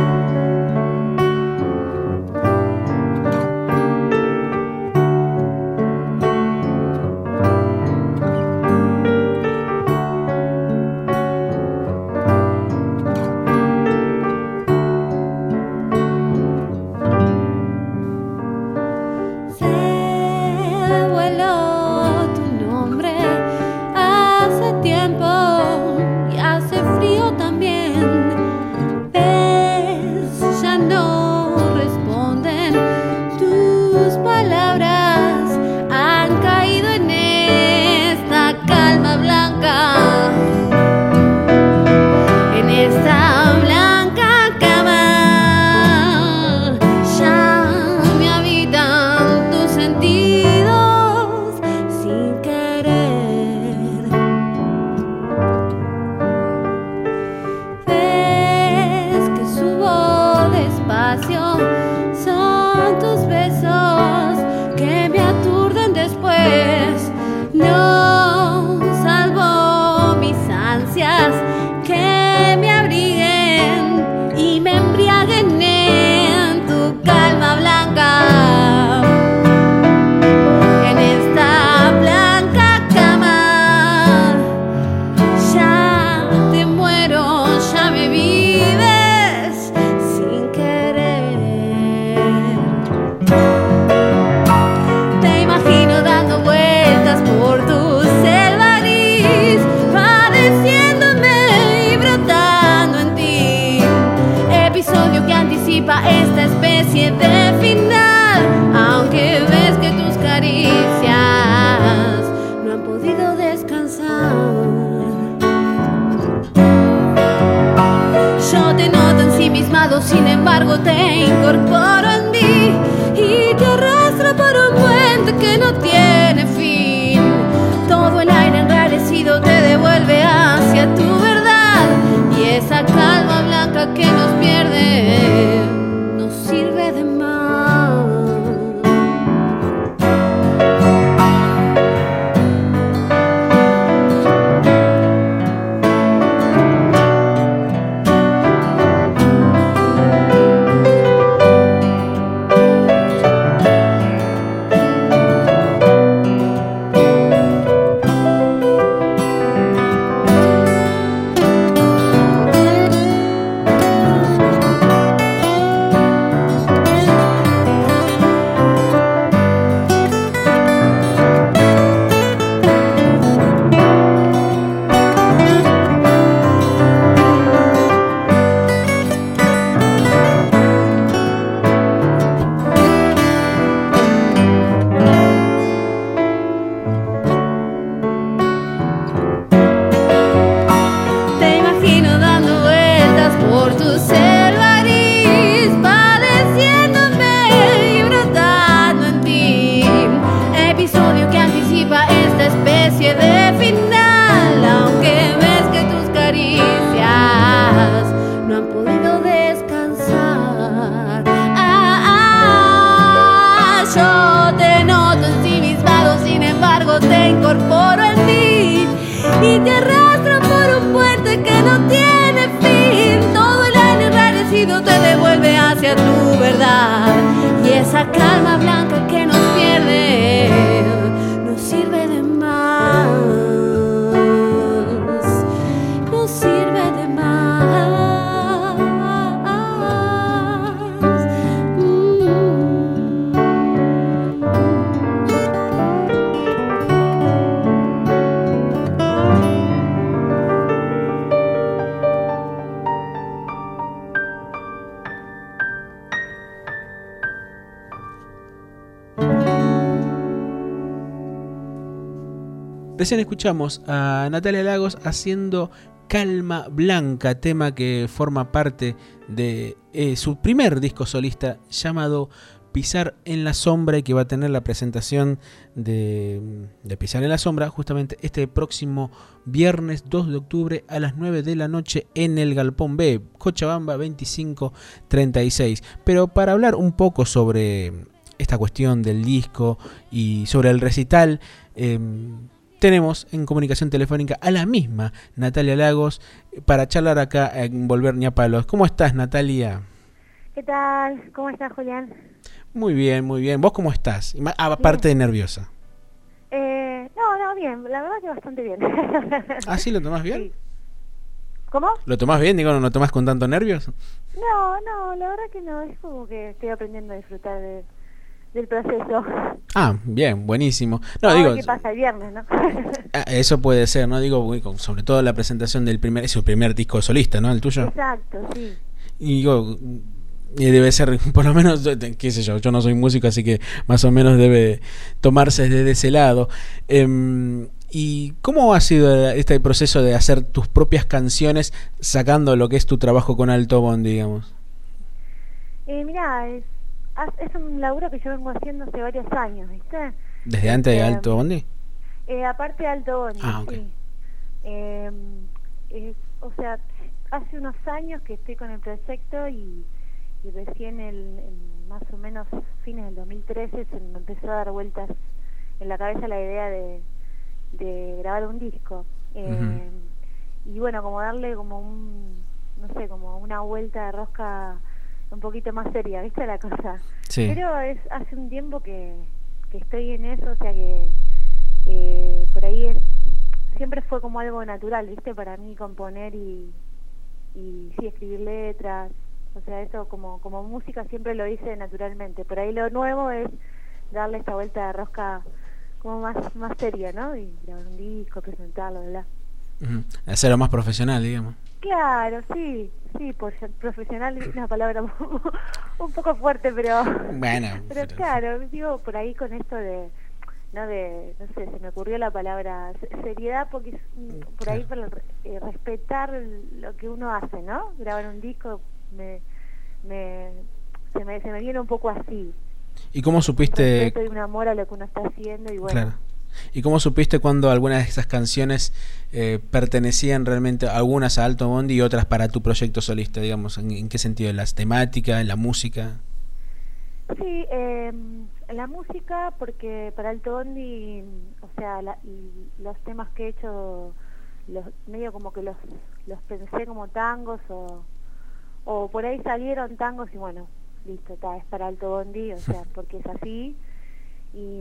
Esta especie de final, aunque ves que tus caricias no han podido descansar. Yo te noto ensimismado, sin embargo te incorporo en mí y te arrastro por un puente que no tiene fin. Todo el aire enrarecido te devuelve hacia tu verdad y esa calma blanca que nos pierde sirve de más. esa calma blanca que nos pierde, no sirve de más, no sirve de más. Recién escuchamos a Natalia Lagos haciendo Calma Blanca, tema que forma parte de eh, su primer disco solista llamado Pisar en la Sombra, y que va a tener la presentación de, de Pisar en la Sombra justamente este próximo viernes dos de octubre a las nueve de la noche en el Galpón B, Cochabamba veinticinco treinta y seis. Pero para hablar un poco sobre esta cuestión del disco y sobre el recital, eh, tenemos en comunicación telefónica a la misma Natalia Lagos para charlar acá en Volver Ni a Palos. ¿Cómo estás, Natalia? ¿Qué tal? ¿Cómo estás, Julián? Muy bien, muy bien. ¿Vos cómo estás? Aparte de nerviosa. Eh, no, no, bien. La verdad que bastante bien. ¿Ah, sí? ¿Lo tomás bien? Sí. ¿Cómo? ¿Lo tomás bien? Digo, ¿no lo tomás con tanto nervios? No, no, la verdad que no. Es como que estoy aprendiendo a disfrutar de, del proceso. Ah, bien, buenísimo. No, Ahora digo, ¿qué pasa el viernes, no? Eso puede ser, ¿no? Digo, sobre todo la presentación del primer, es su primer disco solista, ¿no? El tuyo. Exacto, sí. Y digo, y debe ser, por lo menos, qué sé yo, yo no soy músico, así que más o menos debe tomarse desde ese lado. Eh, ¿Y cómo ha sido este proceso de hacer tus propias canciones sacando lo que es tu trabajo con Alto Bondi, digamos? Eh, mirá, es, es un laburo que yo vengo haciendo hace varios años, ¿viste? ¿Desde antes de eh, Alto Bondi? Eh, aparte de Alto Bondi, ah, okay. sí. Eh, es, o sea, hace unos años que estoy con el proyecto y, y recién el, el, más o menos fines del dos mil trece se me empezó a dar vueltas en la cabeza la idea de, de grabar un disco. Eh, uh-huh. Y bueno, como darle como un, no sé, como una vuelta de rosca un poquito más seria, ¿viste la cosa? Sí. Pero es hace un tiempo que, que estoy en eso, o sea que eh, por ahí es siempre fue como algo natural, ¿viste? Para mí componer y, y sí, escribir letras, o sea, eso como como música siempre lo hice naturalmente. Por ahí lo nuevo es darle esta vuelta de rosca como más más seria, ¿no? Y grabar un disco, presentarlo, bla. Uh-huh. Hacerlo más profesional, digamos. Claro, sí, sí, por profesional es una palabra un poco fuerte, pero bueno, pero, pero claro, digo por ahí con esto de no de no sé, se me ocurrió la palabra seriedad porque es, por ahí para eh, respetar lo que uno hace, ¿no? Grabar un disco me me se me se me viene un poco así. ¿Y cómo supiste? Un respeto y un amor a lo que uno está haciendo y bueno. Claro. ¿Y cómo supiste cuando algunas de esas canciones eh, pertenecían realmente algunas a Alto Bondi y otras para tu proyecto solista, digamos? ¿En, en qué sentido? ¿Las temáticas, la música? Sí, eh, la música, porque para Alto Bondi, o sea, la, los temas que he hecho, los medio como que los los pensé como tangos o, o por ahí salieron tangos y bueno, listo, está, es para Alto Bondi, o sea, porque es así. Y...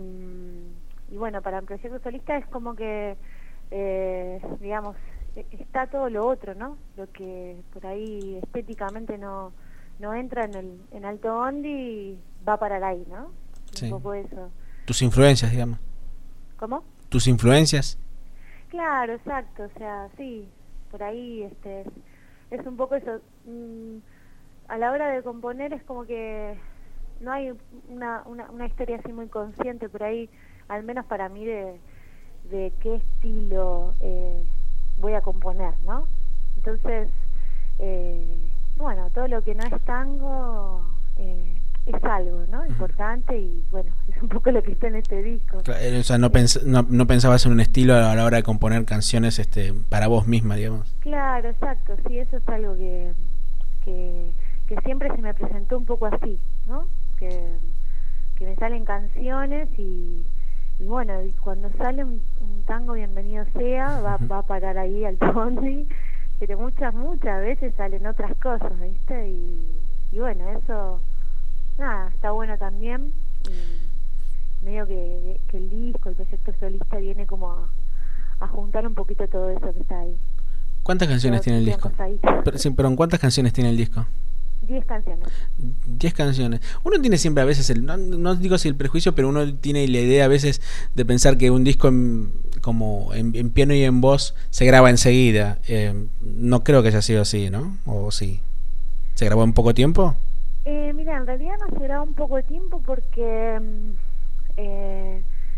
Y bueno, para un proyecto solista es como que, eh, digamos, está todo lo otro, ¿no? Lo que por ahí estéticamente no no entra en el en Alto Bondi va a parar ahí, ¿no? Sí. Un poco eso. Tus influencias, digamos. ¿Cómo? Tus influencias. Claro, exacto, o sea, sí, por ahí este es, es un poco eso. Mm, a la hora de componer es como que no hay una, una, una historia así muy consciente por ahí, al menos para mí, de, de qué estilo eh, voy a componer, ¿no? Entonces, eh, bueno, todo lo que no es tango eh, es algo, ¿no? Importante y, bueno, es un poco lo que está en este disco. Claro, o sea, no, pens no, no pensabas en un estilo a la hora de componer canciones este para vos misma, digamos. Claro, exacto, sí, eso es algo que, que, que siempre se me presentó un poco así, ¿no? Que, que me salen canciones y... Y bueno, cuando sale un, un tango bienvenido sea, va, va a parar ahí al Bondi, pero muchas, muchas veces salen otras cosas, ¿viste? Y, y bueno, eso nada, está bueno también. Y medio que, que el disco, el proyecto solista viene como a, a juntar un poquito todo eso que está ahí. ¿Cuántas canciones tiene el disco? Pero, sí, perdón, ¿cuántas canciones tiene el disco? Diez canciones. Diez canciones. Uno tiene siempre a veces, el, no, no digo si el prejuicio, pero uno tiene la idea a veces de pensar que un disco en, como en, en piano y en voz se graba enseguida. Eh, no creo que haya sido así, ¿no? ¿O sí? ¿Se grabó en poco tiempo? Eh, mira, en realidad no se grabó un poco de tiempo porque eh,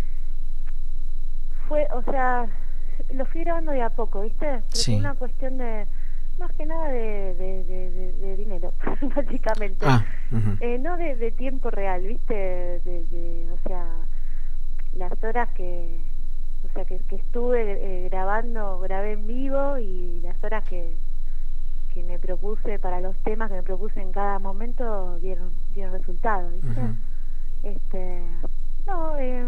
fue, o sea, lo fui grabando de a poco, ¿viste? Pero sí. Fue una cuestión de, más que nada de, de, de, de, de dinero, básicamente. Ah, uh-huh. eh, no de, de tiempo real, ¿viste? De, de, o sea, las horas que, o sea, que, que estuve eh, grabando, grabé en vivo y las horas que que me propuse para los temas que me propuse en cada momento dieron dieron resultados, ¿viste? Uh-huh. Este, no, eh,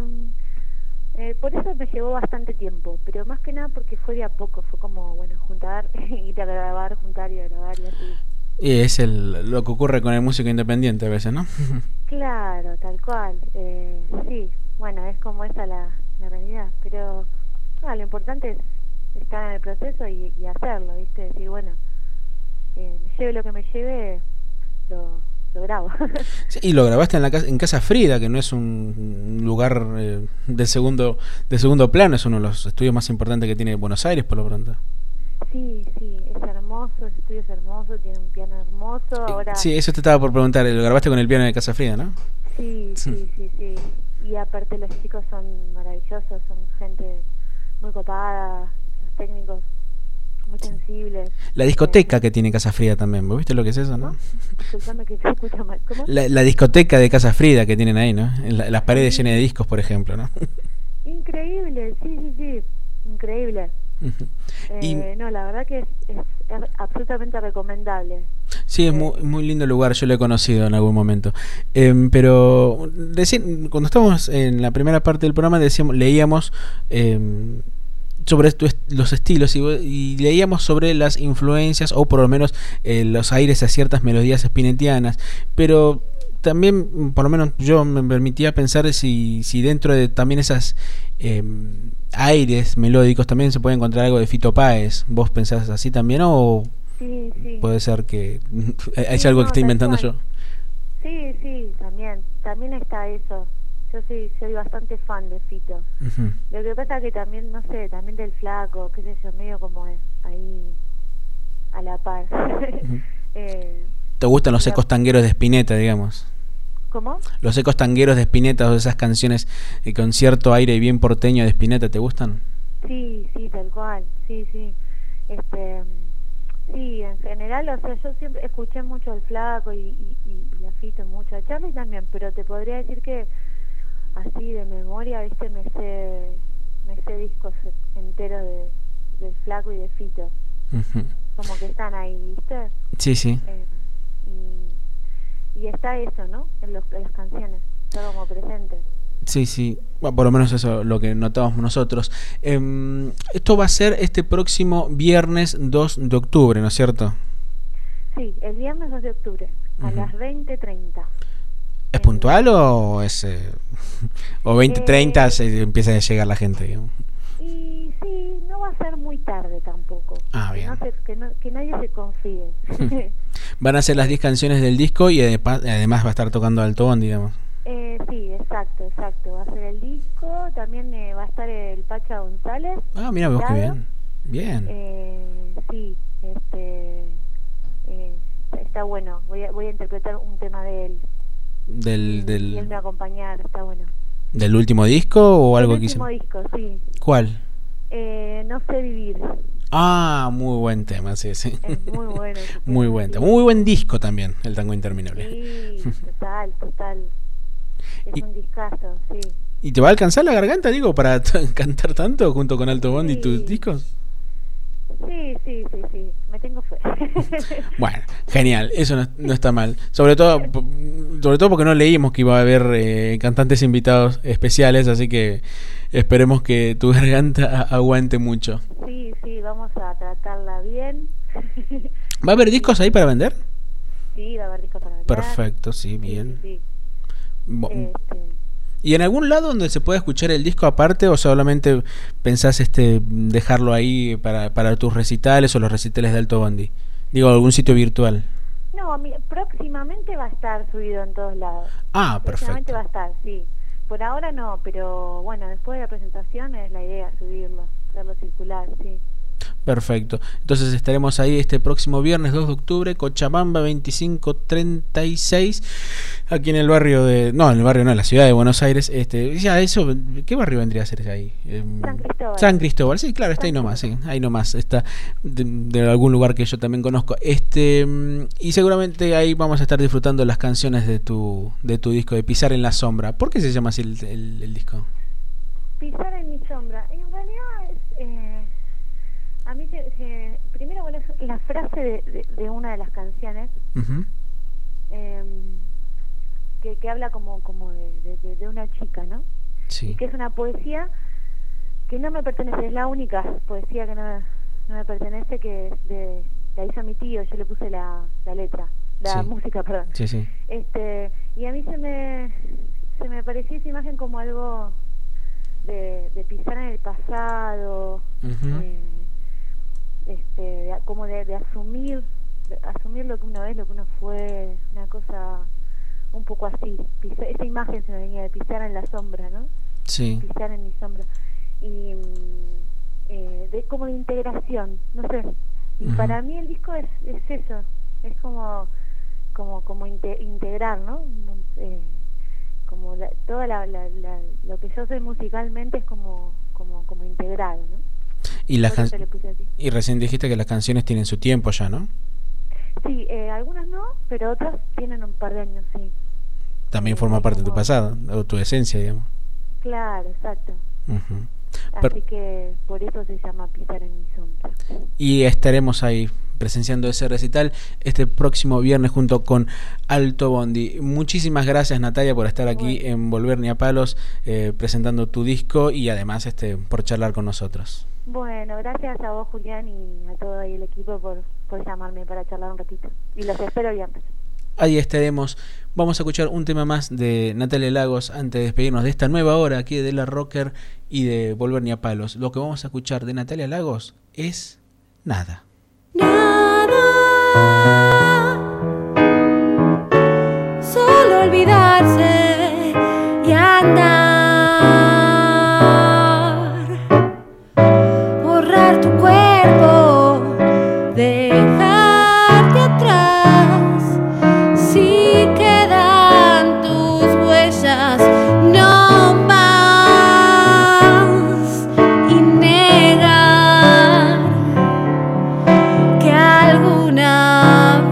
eh, por eso me llevó bastante tiempo, pero más que nada porque fue de a poco, fue como, bueno, juntar, ir a grabar, juntar y a grabar y así. Y es el, lo que ocurre con el músico independiente a veces, ¿no? Claro, tal cual. Eh, sí, bueno, es como esa la, la realidad, pero no, lo importante es estar en el proceso y, y hacerlo, ¿viste? Decir, bueno, Eh, me lleve lo que me lleve, lo, lo grabo. Sí, y lo grabaste en la casa, en Casa Frida, que no es un lugar eh, de segundo de segundo plano, es uno de los estudios más importantes que tiene Buenos Aires, por lo pronto. Sí, sí, es hermoso, ese estudio es hermoso, tiene un piano hermoso. Ahora sí, eso te estaba por preguntar, lo grabaste con el piano de Casa Frida, ¿no? Sí, sí, sí, sí. Y aparte los chicos son maravillosos, son gente muy copada, los técnicos muy sensibles. La discoteca eh, que tiene Casa Frida también, ¿vos viste lo que es eso, no? Disculpame que se escucha mal. ¿Cómo? La, la discoteca de Casa Frida que tienen ahí, ¿no? En la, las paredes sí. llenas de discos, por ejemplo, ¿no? Increíble, sí, sí, sí, increíble. Uh-huh. eh, y, no, la verdad que es, es, es absolutamente recomendable. Sí, es eh, muy, muy lindo lugar, yo lo he conocido en algún momento. Eh, pero recién, cuando estábamos en la primera parte del programa decíamos, leíamos eh, sobre esto, los estilos y, y leíamos sobre las influencias o por lo menos eh, los aires a ciertas melodías spinettianas, pero también, por lo menos yo me permitía pensar si, si dentro de también esas eh, aires melódicos también se puede encontrar algo de Fito Páez. ¿Vos pensás así también o sí, sí. puede ser que es sí, algo no, que estoy inventando cual. yo? Sí, sí, también, también está eso. Yo soy, soy bastante fan de Fito. Uh-huh. Lo que pasa que también, no sé, también del Flaco, qué sé yo, medio como ahí a la par. Uh-huh. eh, ¿Te gustan los ecos tangueros de Spinetta, digamos? ¿Cómo? Los ecos tangueros de Spinetta o esas canciones eh, con cierto aire bien porteño de Spinetta, ¿te gustan? Sí, sí, tal cual, sí, sí. Este, sí, en general, o sea, yo siempre escuché mucho al Flaco y, y, y a Fito mucho, a Charlie también, pero te podría decir que así de memoria, viste, me sé me sé discos enteros de, del Flaco y de Fito. Uh-huh. Como que están ahí, ¿viste? Sí, sí. Eh, y, y está eso, ¿no? En, los, en las canciones, está como presente. Sí, sí, bueno, por lo menos eso lo que notamos nosotros. Eh, esto va a ser este próximo viernes dos de octubre, ¿no es cierto? Sí, el viernes dos de octubre, a uh-huh. las veinte treinta. ¿Es puntual o es eh, o veinte treinta eh, se empieza a llegar la gente, digamos? Y sí, no va a ser muy tarde tampoco. Ah, bien. Que, no se, que, no, que nadie se confíe. Van a ser las diez canciones del disco y además, además va a estar tocando Alto, digamos. Eh, sí, exacto, exacto. Va a ser el disco, también eh, va a estar el Pacha González. Ah, mira vos, qué bien. Bien. Eh, sí, este, eh, está bueno. Voy a, voy a interpretar un tema de él. Del, y, del... y él me va a acompañar, está bueno. ¿Del último disco o algo que hizo? El último disco, sí. ¿Cuál? Eh, no sé vivir. Ah, muy buen tema, sí, sí. Es muy bueno. Muy buen tema. Muy buen disco también, El Tango Interminable. Sí, total, total. Es y, un discazo, sí. ¿Y te va a alcanzar la garganta, digo, para t- cantar tanto junto con Alto Bondi sí. y tus discos? Sí, sí, sí, sí. Me tengo fe. Bueno, genial. Eso no, no está mal. Sobre todo, sobre todo porque no leímos que iba a haber eh, cantantes invitados especiales, así que esperemos que tu garganta aguante mucho. Sí, sí, vamos a tratarla bien. ¿Va a haber discos ahí para vender? Sí, va a haber discos para vender. Perfecto, sí, bien. Sí, sí. Bo- Este, ¿Y en algún lado donde se pueda escuchar el disco aparte o solamente pensás este dejarlo ahí para, para tus recitales o los recitales de Alto Bondi? Digo, algún sitio virtual. no, mi- próximamente va a estar subido en todos lados. Ah, Próximamente perfecto. va a estar, sí. Por ahora no, pero bueno, después de la presentación es la idea subirlo, hacerlo circular, sí. Perfecto. Entonces estaremos ahí este próximo viernes dos de octubre, Cochabamba veinticinco treinta y seis, aquí en el barrio de... No, en el barrio no, en la ciudad de Buenos Aires. Este, ya eso, ¿qué barrio vendría a ser ahí? Eh, San Cristóbal. San Cristóbal, sí, claro, está ahí nomás, sí, ahí nomás, está de, de algún lugar que yo también conozco. Este, mm, y seguramente ahí vamos a estar disfrutando las canciones de tu, de tu disco, de Pisar en la Sombra. ¿Por qué se llama así el, el, el disco? Pisar en mi sombra. En realidad es... Eh, a mí, se, se- primero, bueno, es la frase de, de, de una de las canciones, Uh-huh. eh, que, que habla como, como de, de, de- de una chica, ¿no? Sí. Y que es una poesía que no me pertenece, es la única poesía que no, no me pertenece, que es de, la hizo mi tío, yo le puse la, la letra, la Sí. música, perdón. Sí, sí. Este, y a mí se me, se me pareció esa imagen como algo de, de pisar en el pasado, Ujú. eh, este, de- como de, de asumir, de asumir lo que uno es, lo que uno fue, una cosa un poco así. Pisa- esa imagen se me venía de pisar en la sombra, ¿no? Sí. Pisar en mi sombra. Y mm, eh, de como de integración, no sé. Y Ujú. para mí el disco es, es eso, es como como como inte- integrar, ¿no? Eh, como la, toda la, la, la- lo que yo soy musicalmente es como como como integrado, ¿no? Y, las Por eso can- le puse así. y recién dijiste que las canciones tienen su tiempo ya, ¿no? Sí, eh, algunas no, pero otras tienen un par de años, sí. También forma parte de tu pasado, o tu esencia, digamos. Claro, exacto. Ujú. Así Per- que por eso se llama Pisar en mi sombra. y estaremos ahí presenciando ese recital este próximo viernes junto con Alto Bondi. Muchísimas gracias, Natalia, por estar aquí en Volver Ni a Palos, eh, presentando tu disco y además este por charlar con nosotros. Bueno, gracias a vos, Julián, y a todo ahí el equipo por, por llamarme para charlar un ratito. Y los espero viernes. Ahí estaremos. Vamos a escuchar un tema más de Natalia Lagos antes de despedirnos de esta nueva hora aquí de La Rocker y de Volver Ni a Palos. Lo que vamos a escuchar de Natalia Lagos es Nada. Solo olvidarse y andar, borrar tu cuerpo, dejarte atrás. Si quedan tus huellas, no más, y negar que alguna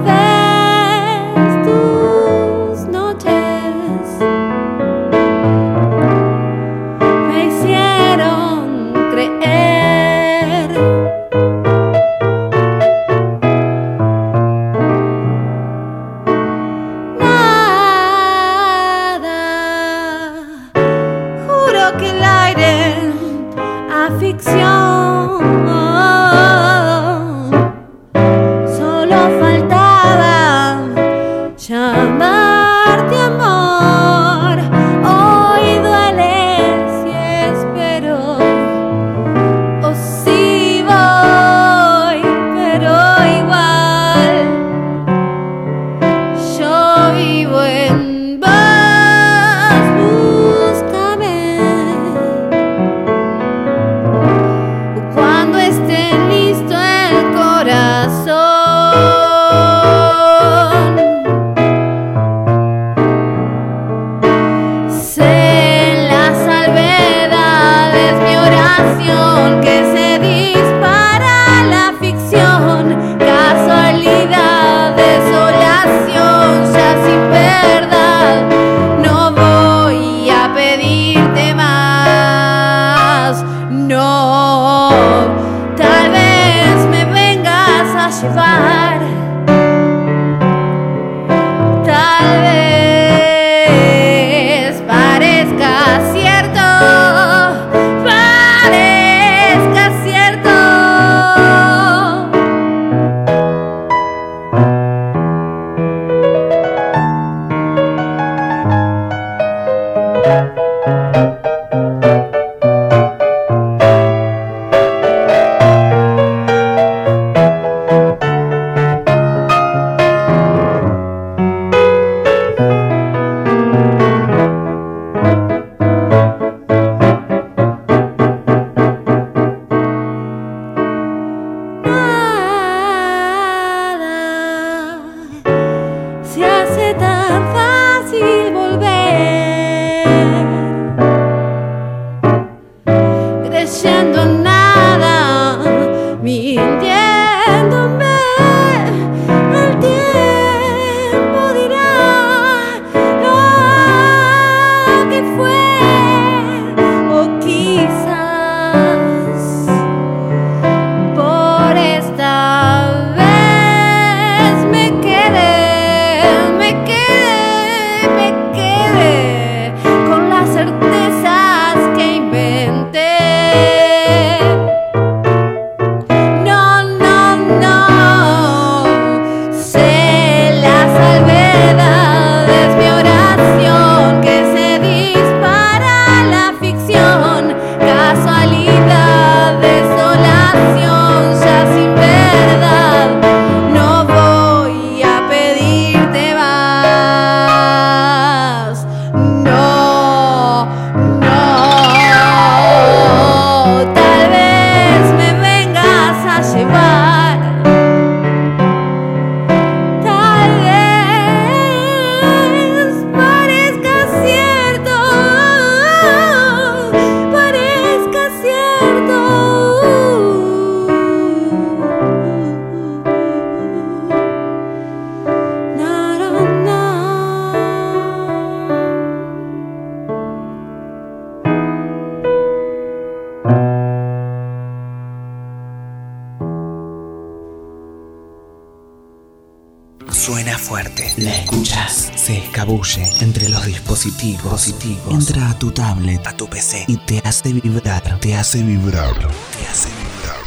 Suena fuerte. La escuchas. Se escabulle entre los dispositivos. Positivos. Entra a tu tablet, a tu P C y te hace vibrar. Te hace vibrar. Te hace vibrar.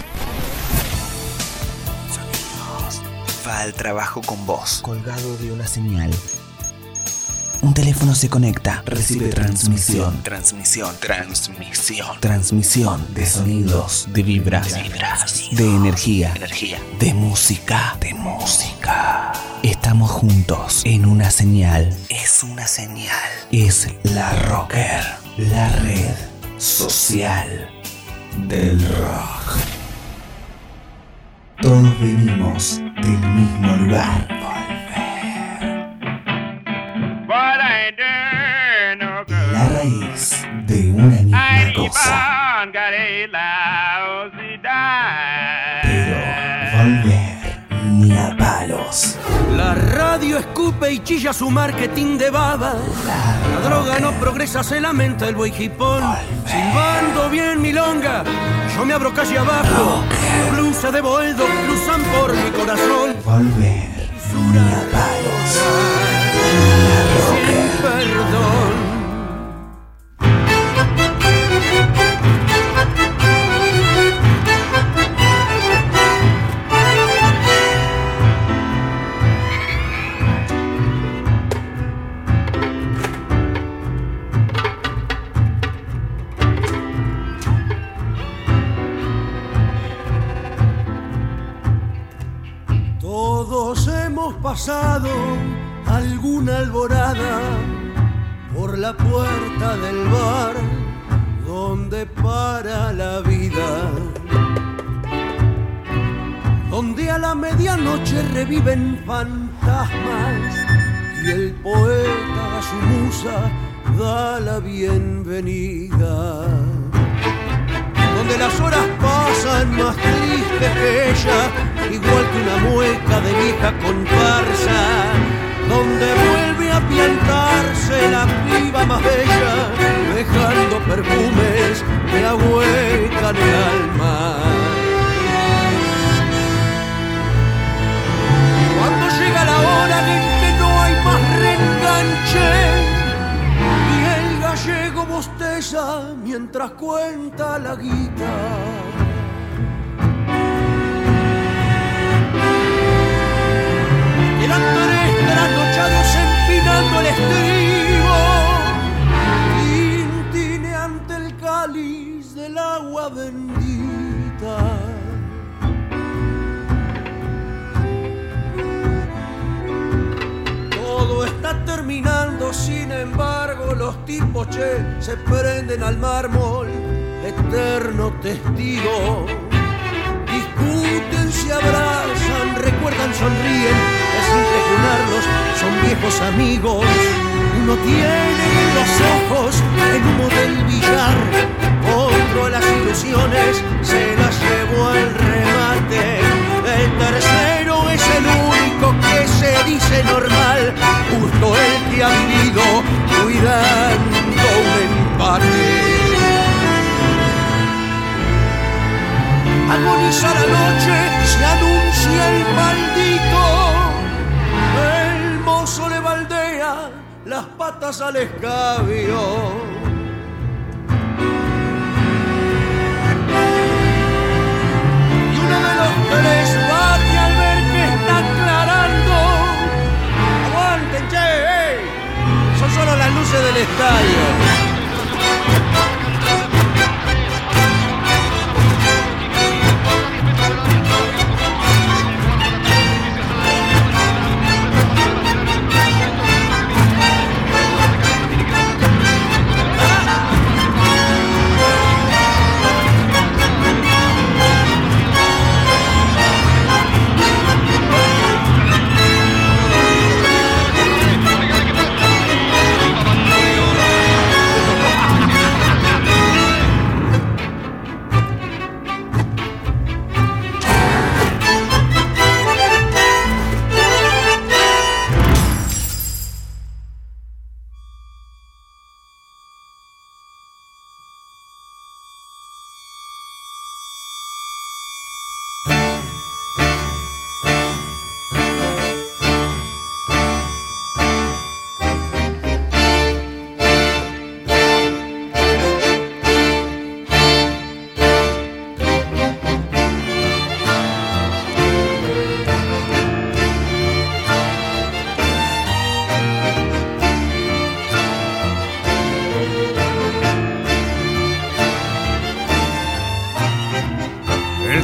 Sonidos. Va al trabajo con vos, colgado de una señal. Un teléfono se conecta, recibe transmisión, transmisión, transmisión, transmisión de sonidos, de vibración, de energía, energía, de música, de música. Estamos juntos en una señal. Es una señal. Es la Rocker, la red social del rock. Todos venimos del mismo lugar. La raíz de una misma cosa. Pero volver ni a palos. La radio escupe y chilla su marketing de baba. La, la droga no progresa, se lamenta el buey jipón. Silbando bien milonga, yo me abro calle abajo. Blusa de boedo cruzan por mi corazón. Volver ni a palos. Sin perdón. Todos hemos pasado alguna alborada por la puerta del bar donde para la vida, donde a la medianoche reviven fantasmas y el poeta a su musa da la bienvenida, donde las horas pasan más tristes que ella, igual que una mueca de vieja comparsa, donde vuelve a piantarse la piba más bella, dejando perfumes que ahuecan el alma. Cuando llega la hora en que no hay más reenganche y el gallego bosteza mientras cuenta la guita, eran tres trasnochados empinando el estribo, tintineante el cáliz del agua bendita. Todo está terminando, sin embargo los tipos, che, se prenden al mármol, eterno testigo. Discuten, se abrazan, recuerdan, sonríen, es simple junarlos, son viejos amigos. Uno tiene en los ojos el humo del billar, otro las ilusiones se las llevó al remate. El tercero es el único que se dice normal, justo el que ha vivido cuidando un empate. Agoniza la noche, se anuncia el maldito. El mozo le baldea las patas al escabio. Y uno de los tres bate al ver que está aclarando. Aguanten, che, hey. Son solo las luces del estadio.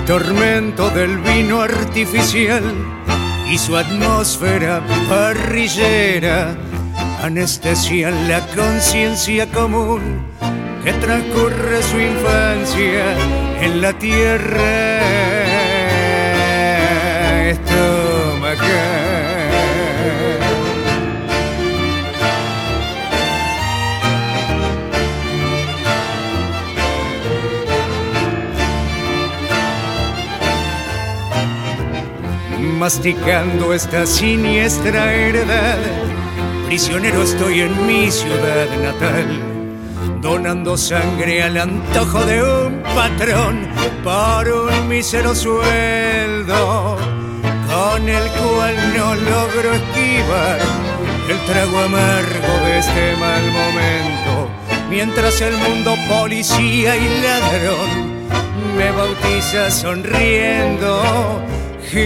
tormento del vino artificial y su atmósfera parrillera anestesian la conciencia común que transcurre su infancia en la tierra estomacal. Masticando esta siniestra heredad, prisionero estoy en mi ciudad natal, donando sangre al antojo de un patrón por un mísero sueldo, con el cual no logro esquivar el trago amargo de este mal momento, mientras el mundo policía y ladrón me bautiza sonriendo. Gil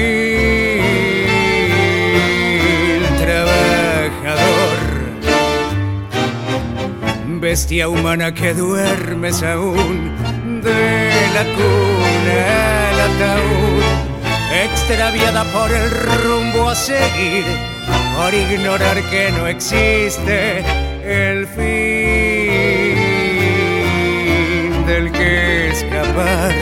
trabajador, bestia humana que duermes aún, de la cuna al ataúd, extraviada por el rumbo a seguir, por ignorar que no existe el fin del que escapar.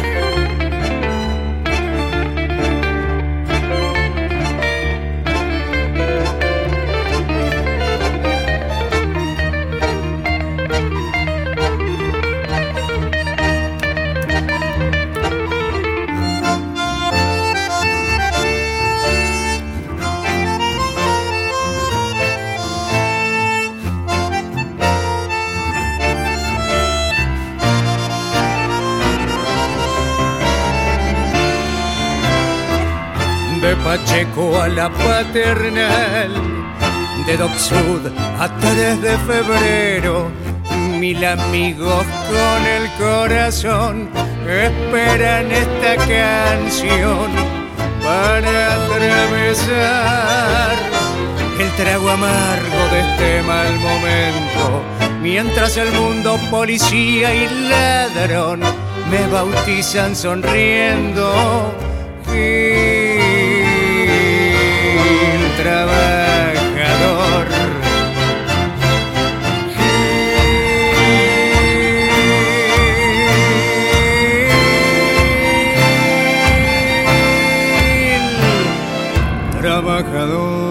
De Pacheco a la Paternal, de Dock Sud a tres de febrero, mil amigos con el corazón esperan esta canción para atravesar el trago amargo de este mal momento, mientras el mundo policía y ladrón me bautizan sonriendo. Trabajador, Gil, trabajador.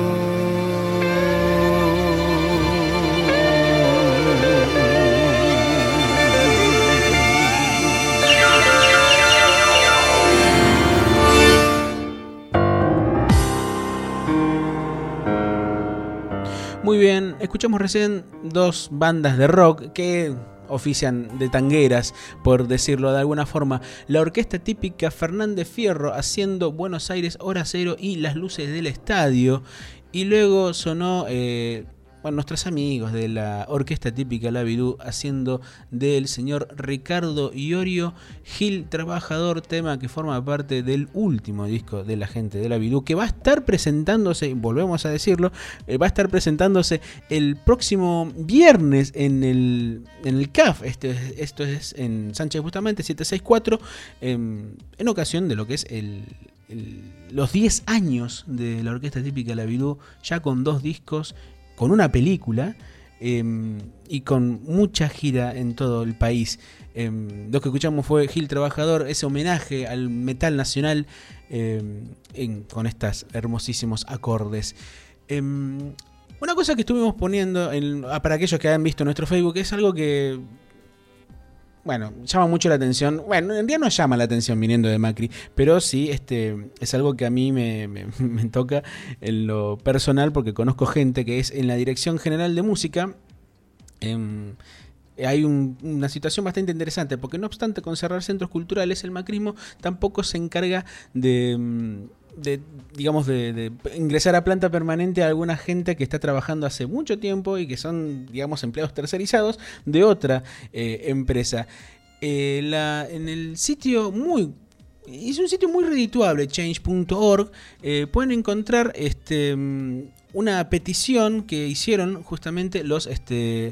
Muy bien, escuchamos recién dos bandas de rock que ofician de tangueras, por decirlo de alguna forma. La orquesta típica Fernández Fierro haciendo Buenos Aires Hora Cero y Las Luces del Estadio. Y luego sonó eh, bueno, nuestros amigos de la orquesta típica La Vidú haciendo del señor Ricardo Iorio Gil Trabajador, tema que forma parte del último disco de la gente de La Vidú, que va a estar presentándose, volvemos a decirlo, eh, va a estar presentándose el próximo viernes en el, en el C A F, esto es, esto es en Sánchez Bustamante setecientos sesenta y cuatro, eh, en ocasión de lo que es el... El, los diez años de la orquesta típica La Vidú, ya con dos discos, con una película eh, y con mucha gira en todo el país. Eh, lo que escuchamos fue Gil Trabajador, ese homenaje al metal nacional eh, en, con estos hermosísimos acordes. Eh, una cosa que estuvimos poniendo en, para aquellos que han visto nuestro Facebook es algo que... Bueno, llama mucho la atención. Bueno, en realidad no llama la atención viniendo de Macri, pero sí este, es algo que a mí me, me, me toca en lo personal, porque conozco gente que es en la Dirección General de Música. Eh, hay un, una situación bastante interesante, porque no obstante con cerrar centros culturales, el macrismo tampoco se encarga de... de digamos de, de ingresar a planta permanente a alguna gente que está trabajando hace mucho tiempo y que son, digamos, empleados tercerizados de otra eh, empresa. Eh, la, en el sitio muy es un sitio muy redituable, change punto org, eh, pueden encontrar este una petición que hicieron justamente los este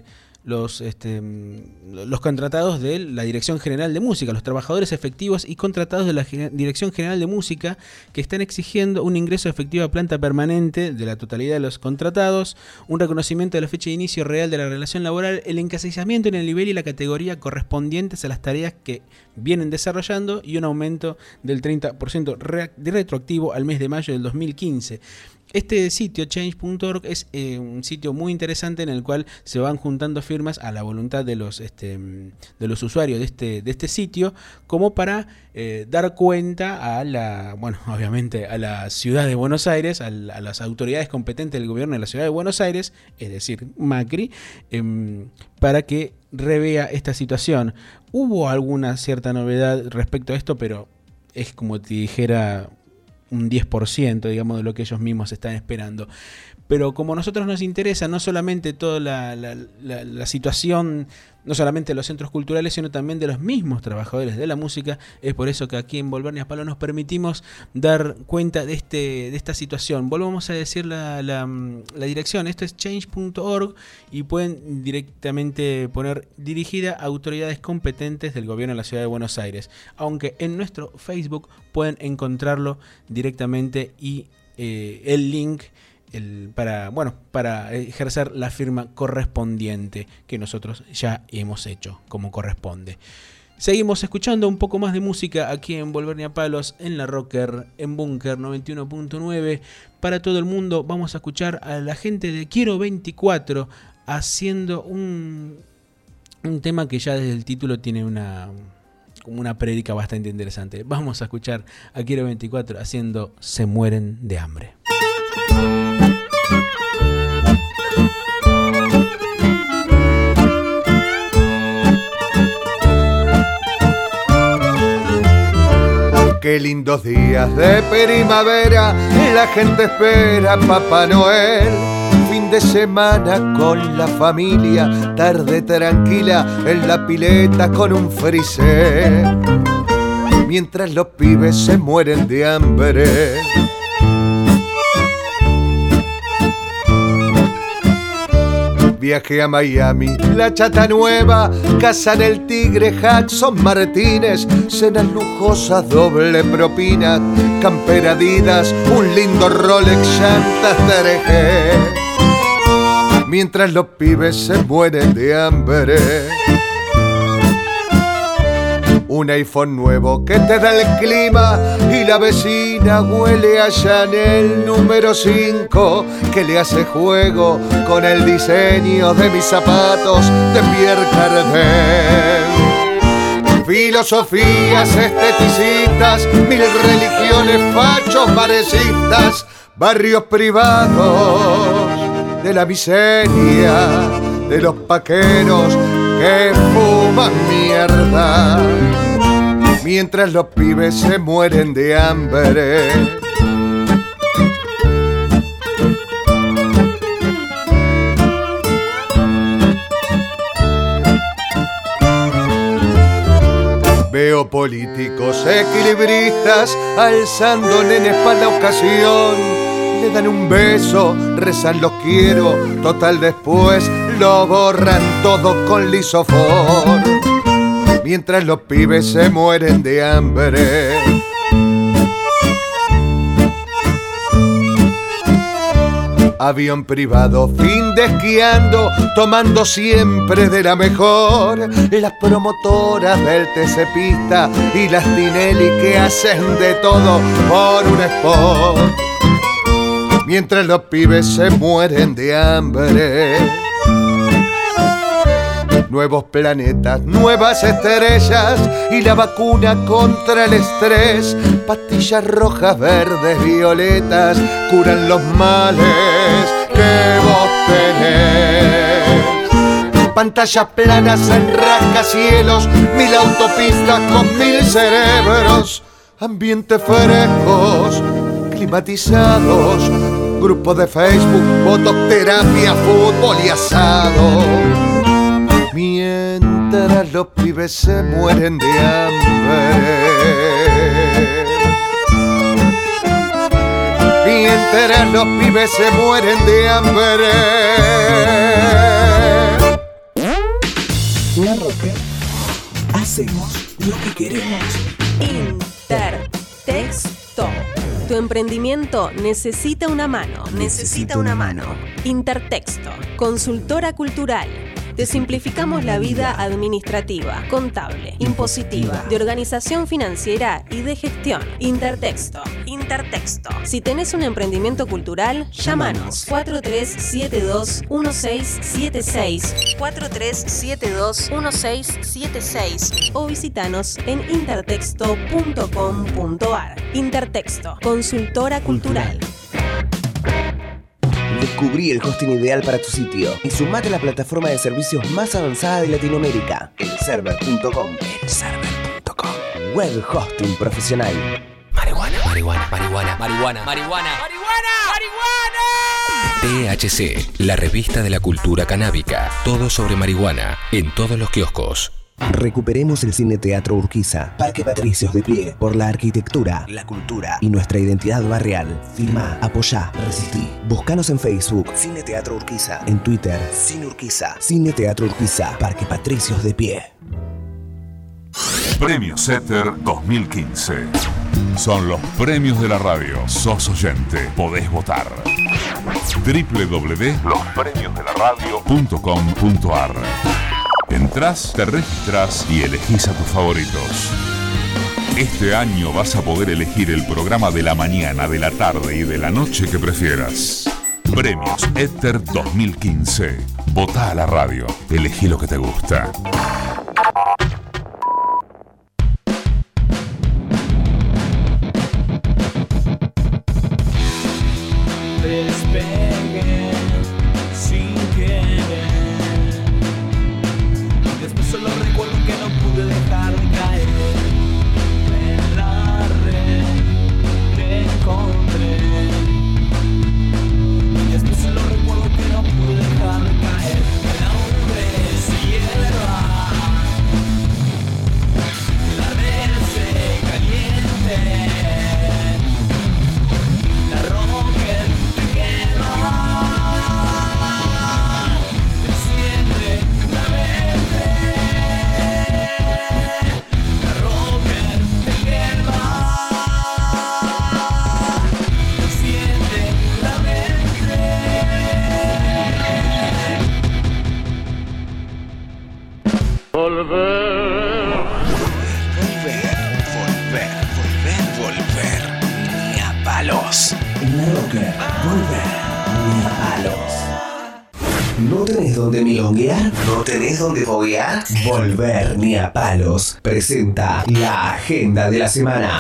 los, este, los contratados de la Dirección General de Música, los trabajadores efectivos y contratados de la Dirección General de Música, que están exigiendo un ingreso efectivo a planta permanente de la totalidad de los contratados, un reconocimiento de la fecha de inicio real de la relación laboral, el encasillamiento en el nivel y la categoría correspondientes a las tareas que vienen desarrollando y un aumento del treinta por ciento re- retroactivo al mes de mayo del dos mil quince. Este sitio, change punto org, es eh, un sitio muy interesante en el cual se van juntando firmas a la voluntad de los, este, de los usuarios de este, de este sitio, como para eh, dar cuenta a la, bueno, obviamente a la ciudad de Buenos Aires, a, la, a las autoridades competentes del gobierno de la ciudad de Buenos Aires, es decir, Macri, eh, para que revea esta situación. Hubo alguna cierta novedad respecto a esto, pero es como te dijera un diez por ciento, digamos, de lo que ellos mismos están esperando. Pero como a nosotros nos interesa no solamente toda la, la, la, la situación, no solamente de los centros culturales, sino también de los mismos trabajadores de la música, es por eso que aquí en Volvernia a Palo nos permitimos dar cuenta de este de esta situación. Volvamos a decir la, la, la dirección, esto es change punto org y pueden directamente poner dirigida a autoridades competentes del gobierno de la ciudad de Buenos Aires, aunque en nuestro Facebook pueden encontrarlo directamente y eh, el link El, para, bueno, para ejercer la firma correspondiente que nosotros ya hemos hecho como corresponde. Seguimos escuchando un poco más de música aquí en Volvernia Palos, en la Rocker, en Bunker noventa y uno punto nueve. Para todo el mundo vamos a escuchar a la gente de Quiero veinticuatro haciendo un, un tema que ya desde el título tiene una, como una prédica bastante interesante. Vamos a escuchar a Quiero veinticuatro haciendo Se mueren de hambre. Qué lindos días de primavera, la gente espera a Papá Noel. Fin de semana con la familia, tarde tranquila en la pileta con un frisé. Mientras los pibes se mueren de hambre. Viaje a Miami, la Chata Nueva, Casa del Tigre, Hudson Martínez, cenas lujosas, doble propina, campera Adidas, un lindo Rolex, llantas D R G. Mientras los pibes se mueren de hambre. Un iPhone nuevo que te da el clima y la vecina huele a Chanel número cinco que le hace juego con el diseño de mis zapatos de Pierre Cardin. Filosofías esteticistas, mil religiones, fachos marecistas, barrios privados de la miseria, de los paqueros que fuman mierda. Mientras los pibes se mueren de hambre. Veo políticos equilibristas alzando nenes para la ocasión. Le dan un beso, rezan los quiero, total después lo borran todo con lisofor. Mientras los pibes se mueren de hambre. Avión privado, fin de esquiando, tomando siempre de la mejor. Las promotoras del T C Pista y las Tinelli que hacen de todo por un spot. Mientras los pibes se mueren de hambre. Nuevos planetas, nuevas estrellas y la vacuna contra el estrés. Pastillas rojas, verdes, violetas curan los males que vos tenés. Pantallas planas en rascacielos, mil autopistas con mil cerebros. Ambientes frescos, climatizados, grupos de Facebook, fototerapia, fútbol y asado. Mientras los pibes se mueren de hambre. Mientras los pibes se mueren de hambre. La Rocker. Hacemos lo que queremos. Intertexto. Tu emprendimiento necesita una mano. Necesita una mano. Intertexto. Consultora cultural. Te simplificamos la vida administrativa, contable, impositiva, de organización financiera y de gestión. Intertexto. Intertexto. Si tenés un emprendimiento cultural, llámanos cuatro tres siete dos uno seis siete seis, cuatro tres siete dos uno seis siete seis o visitanos en intertexto punto com punto ar. Intertexto, consultora cultural. Descubrí el hosting ideal para tu sitio y sumate a la plataforma de servicios más avanzada de Latinoamérica, el server punto com. el server punto com. Web hosting profesional. Marihuana, marihuana, marihuana, marihuana, marihuana, marihuana. T H C, la revista de la cultura canábica. Todo sobre marihuana en todos los kioscos. Recuperemos el Cine Teatro Urquiza, Parque Patricios de pie, por la arquitectura, la cultura y nuestra identidad barrial. Firmá, apoyá, resistí. Búscanos en Facebook, Cine Teatro Urquiza, en Twitter, Cine Urquiza, Cine Teatro Urquiza, Parque Patricios de pie. Premio Setter dos mil quince. Son los premios de la radio. Sos oyente, podés votar. doble u doble u doble u punto los premios de la radio punto com punto ar. Entrás, te registrás y elegís a tus favoritos. Este año vas a poder elegir el programa de la mañana, de la tarde y de la noche que prefieras. Premios Éter dos mil quince. Votá a la radio. Elegí lo que te gusta. Despegué sin querer. Después solo recuerdo que no pude dejar de caer. En la red te encontré. Y después solo recuerdo que no pude dejar de caer. El hombre se hierva. La red se caliente. La rocker te quema. Te enciende la mente. La rocker te quema. Te enciende la mente. Volver. Volver, volver, volver, volver. Ni a palos. En la Rocker, volver, ni a palos. ¿No tenés dónde milonguear? ¿No tenés dónde foguear? Volver ni a palos presenta la agenda de la semana.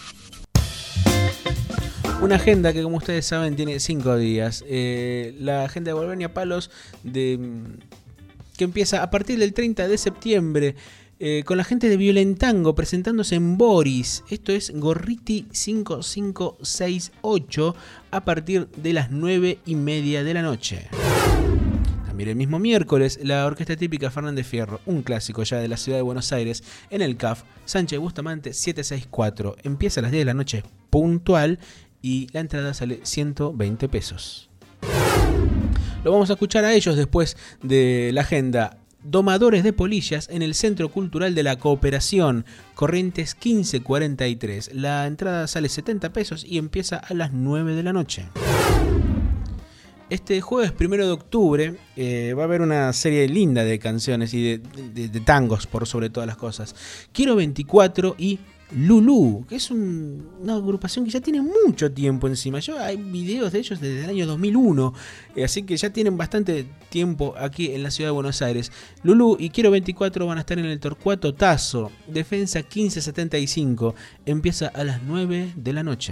Una agenda que, como ustedes saben, tiene cinco días. Eh, la agenda de Volver ni a palos de, que empieza a partir del treinta de septiembre. Eh, con la gente de Violentango presentándose en Boris. Esto es Gorriti cinco cinco seis ocho a partir de las nueve y media de la noche. También el mismo miércoles, la Orquesta Típica Fernández Fierro, un clásico ya de la ciudad de Buenos Aires, en el C A F Sánchez Bustamante setecientos sesenta y cuatro. Empieza a las diez de la noche puntual y la entrada sale ciento veinte pesos. Lo vamos a escuchar a ellos después de la agenda. Domadores de Polillas en el Centro Cultural de la Cooperación, Corrientes quince cuarenta y tres. La entrada sale setenta pesos y empieza a las nueve de la noche. Este jueves primero de octubre eh, va a haber una serie linda de canciones y de, de, de tangos por sobre todas las cosas. Quiero veinticuatro y Lulú, que es un, una agrupación que ya tiene mucho tiempo encima. Yo hay videos de ellos desde el año dos mil uno, eh, así que ya tienen bastante tiempo aquí en la ciudad de Buenos Aires. Lulú y Quiero veinticuatro van a estar en el Torcuato Tazo, Defensa quince setenta y cinco, empieza a las nueve de la noche.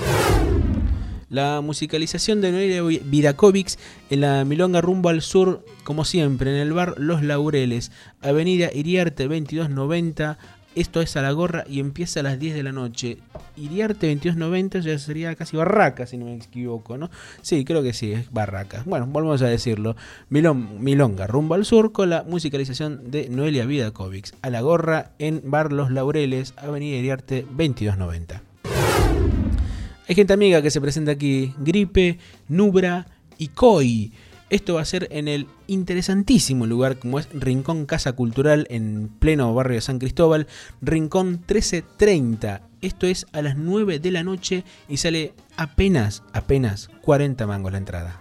La musicalización de Noelia Vidakovics en la Milonga Rumbo al Sur, como siempre, en el bar Los Laureles, Avenida Iriarte veintidós noventa. Esto es a la gorra y empieza a las diez de la noche. Iriarte veintidós noventa ya sería casi Barracas, si no me equivoco, ¿no? Sí, creo que sí, es Barracas. Bueno, volvemos a decirlo. Milon, Milonga Rumbo al Sur con la musicalización de Noelia Vidakovics. A la gorra en bar Los Laureles, Avenida Iriarte veintidós noventa. Hay gente amiga que se presenta aquí. Gripe, Nubra y Koi. Esto va a ser en el interesantísimo lugar como es Rincón Casa Cultural en pleno barrio de San Cristóbal, Rincón trece treinta. Esto es a las nueve de la noche y sale apenas, apenas cuarenta mangos la entrada.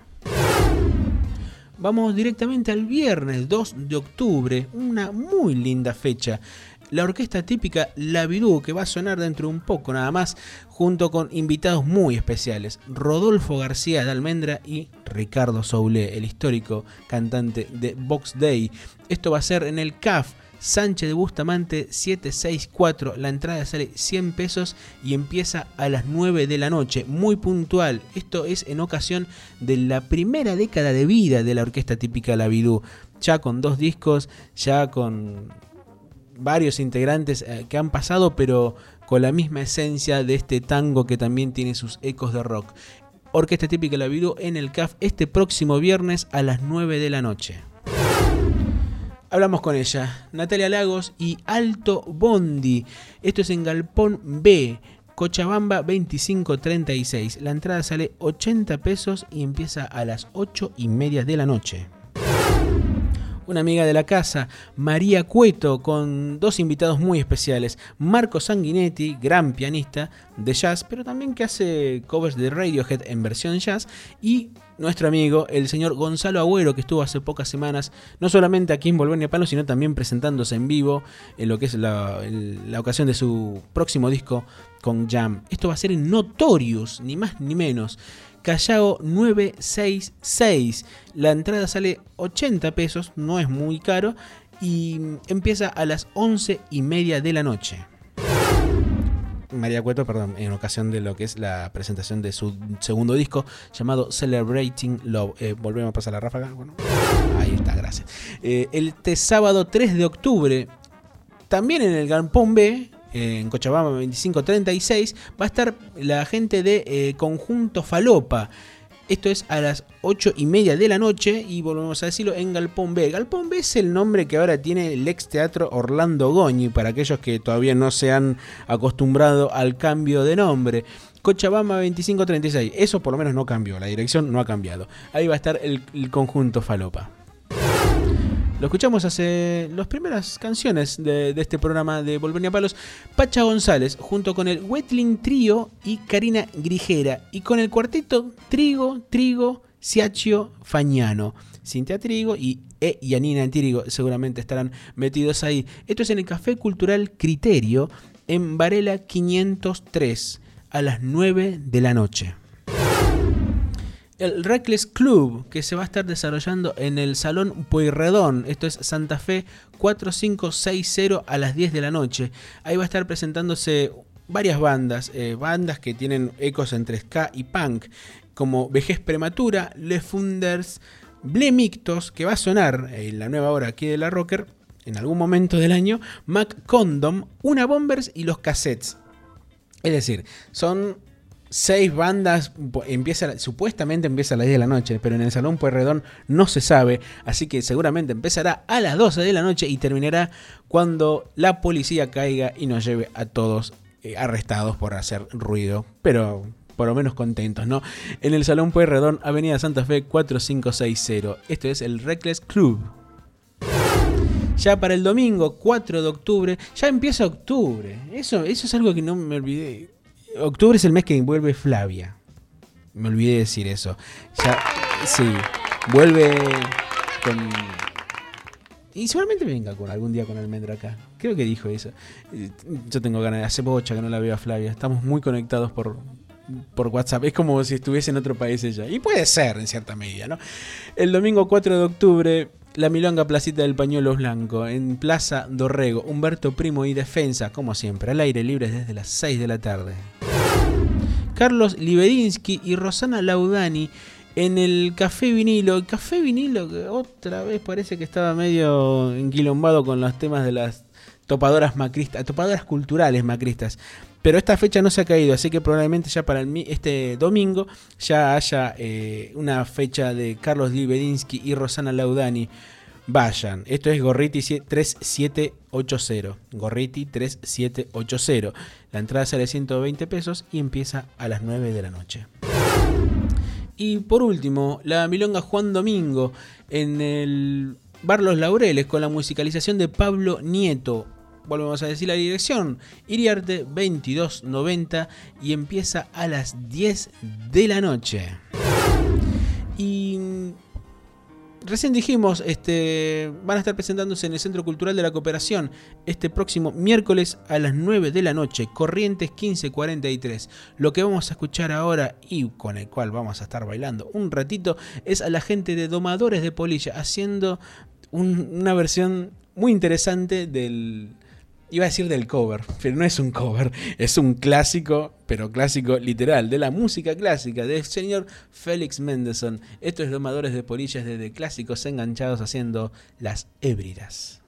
Vamos directamente al viernes dos de octubre, una muy linda fecha. La orquesta típica La Vidú, que va a sonar dentro de un poco nada más, junto con invitados muy especiales, Rodolfo García de Almendra y Ricardo Soule, el histórico cantante de Box Day. Esto va a ser en el C A F Sánchez de Bustamante setecientos sesenta y cuatro. La entrada sale cien pesos y empieza a las nueve de la noche, muy puntual. Esto es en ocasión de la primera década de vida de la orquesta típica La Vidú, ya con dos discos, ya con varios integrantes que han pasado, pero con la misma esencia de este tango que también tiene sus ecos de rock. Orquesta típica La Vidú en el C A F este próximo viernes a las nueve de la noche. Hablamos con ella, Natalia Lagos y Alto Bondi. Esto es en Galpón B, Cochabamba veinticinco treinta y seis. La entrada sale ochenta pesos y empieza a las ocho y media de la noche. Una amiga de la casa, María Cueto, con dos invitados muy especiales. Marco Sanguinetti, gran pianista de jazz, pero también que hace covers de Radiohead en versión jazz. Y nuestro amigo, el señor Gonzalo Agüero, que estuvo hace pocas semanas, no solamente aquí en Volver ni a Palo, sino también presentándose en vivo en lo que es la, el, la ocasión de su próximo disco con Jam. Esto va a ser en Notorious, ni más ni menos. Callao novecientos sesenta y seis. La entrada sale ochenta pesos, no es muy caro, y empieza a las once y media de la noche. María Cueto, perdón, en ocasión de lo que es la presentación de su segundo disco llamado Celebrating Love. Eh, volvemos a pasar la ráfaga. Bueno, ahí está, gracias. Eh, el este sábado tres de octubre, también en el Galpón B, en Cochabamba veinticinco treinta y seis, va a estar la gente de eh, Conjunto Falopa. Esto es a las ocho y media de la noche y volvemos a decirlo en Galpón B. Galpón B es el nombre que ahora tiene el ex teatro Orlando Goñi, para aquellos que todavía no se han acostumbrado al cambio de nombre. Cochabamba veinticinco treinta y seis, eso por lo menos no cambió, la dirección no ha cambiado. Ahí va a estar el, el Conjunto Falopa. Lo escuchamos hace las primeras canciones de, de este programa de Volver ni a Palos. Pacha González, junto con el Wetling Trío y Karina Grijera. Y con el cuarteto Trigo, Trigo, Ciaccio, Fagnano. Cintia Trigo y E. Yanina Trigo seguramente estarán metidos ahí. Esto es en el Café Cultural Criterio, en Varela quinientos tres, a las nueve de la noche. El Reckless Club, que se va a estar desarrollando en el Salón Pueyrredón, esto es Santa Fe cuatro cinco seis cero, a las diez de la noche. Ahí va a estar presentándose varias bandas, eh, bandas que tienen ecos entre ska y punk, como Vejez Prematura, Le Funders, Blemictos, que va a sonar en la nueva hora aquí de la Rocker en algún momento del año, Mac Condom, Una Bombers y Los Cassettes. Es decir, son seis bandas, empieza, supuestamente empieza a las diez de la noche, pero en el Salón Pueyrredón no se sabe, así que seguramente empezará a las doce de la noche y terminará cuando la policía caiga y nos lleve a todos eh, arrestados por hacer ruido, pero por lo menos contentos, ¿no? En el Salón Pueyrredón, Avenida Santa Fe cuatro cinco seis cero. Esto es el Reckless Club. Ya para el domingo cuatro de octubre, ya empieza octubre. Eso, eso es algo que no me olvidé. Octubre es el mes que vuelve Flavia. Me olvidé de decir eso. Ya, sí, vuelve con... Y seguramente venga con algún día con Almendra acá. Creo que dijo eso. Yo tengo ganas de hacer bocha que no la veo a Flavia. Estamos muy conectados por, por WhatsApp. Es como si estuviese en otro país ella. Y puede ser en cierta medida, ¿no? El domingo cuatro de octubre... La Milonga Placita del Pañuelo Blanco, en Plaza Dorrego, Humberto Primo y Defensa, como siempre, al aire libre desde las seis de la tarde. Carlos Libedinsky y Rosana Laudani en el Café Vinilo. El Café Vinilo que otra vez parece que estaba medio enquilombado con los temas de las topadoras macristas, topadoras culturales macristas. Pero esta fecha no se ha caído, así que probablemente ya para el, este domingo ya haya eh, una fecha de Carlos Libedinsky y Rosana Laudani. Vayan, esto es Gorriti tres siete ocho cero. Gorriti tres siete ocho cero. La entrada sale ciento veinte pesos y empieza a las nueve de la noche. Y por último, la milonga Juan Domingo en el Bar Los Laureles con la musicalización de Pablo Nieto. Volvemos a decir la dirección, Iriarte veintidós noventa, y empieza a las diez de la noche. Y recién dijimos, este, van a estar presentándose en el Centro Cultural de la Cooperación este próximo miércoles a las nueve de la noche, Corrientes quince cuarenta y tres. Lo que vamos a escuchar ahora y con el cual vamos a estar bailando un ratito es a la gente de Domadores de Polilla haciendo un, una versión muy interesante del... Iba a decir del cover, pero no es un cover, es un clásico, pero clásico literal, de la música clásica del señor Félix Mendelssohn. Esto es Domadores de Polillas desde Clásicos Enganchados haciendo Las Hébridas.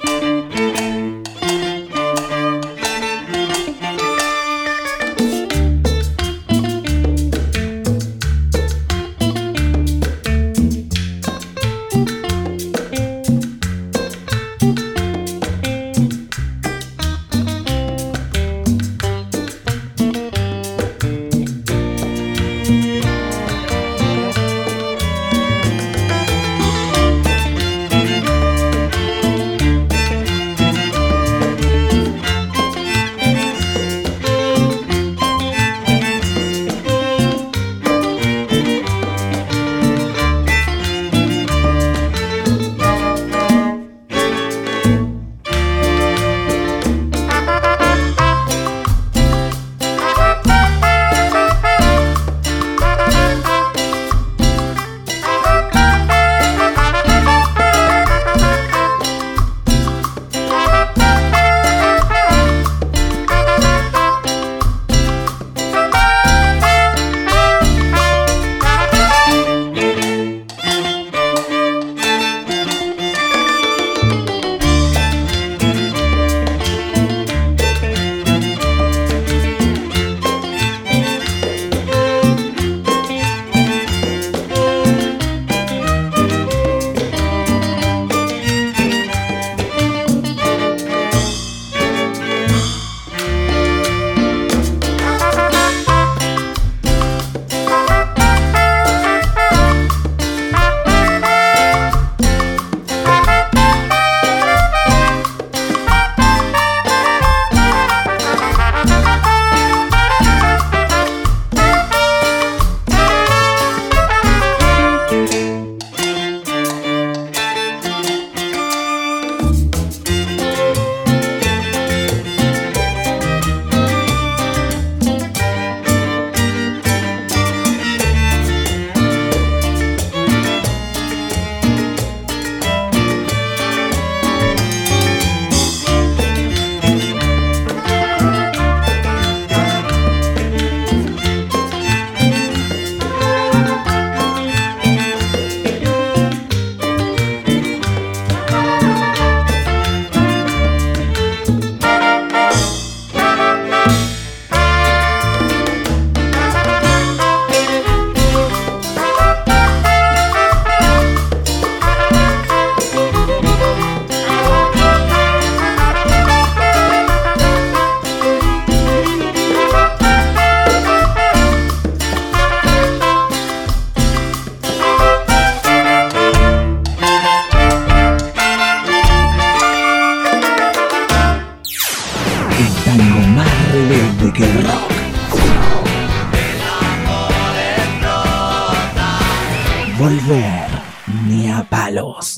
Volver ni a palos.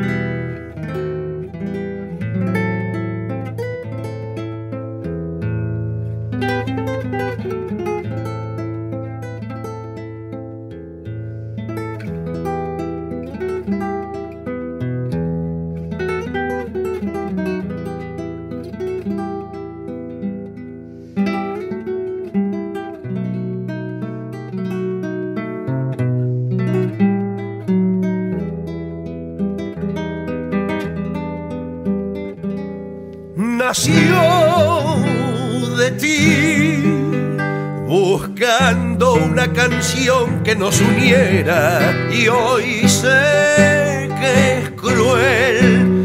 Nació de ti, buscando una canción que nos uniera, y hoy sé que es cruel,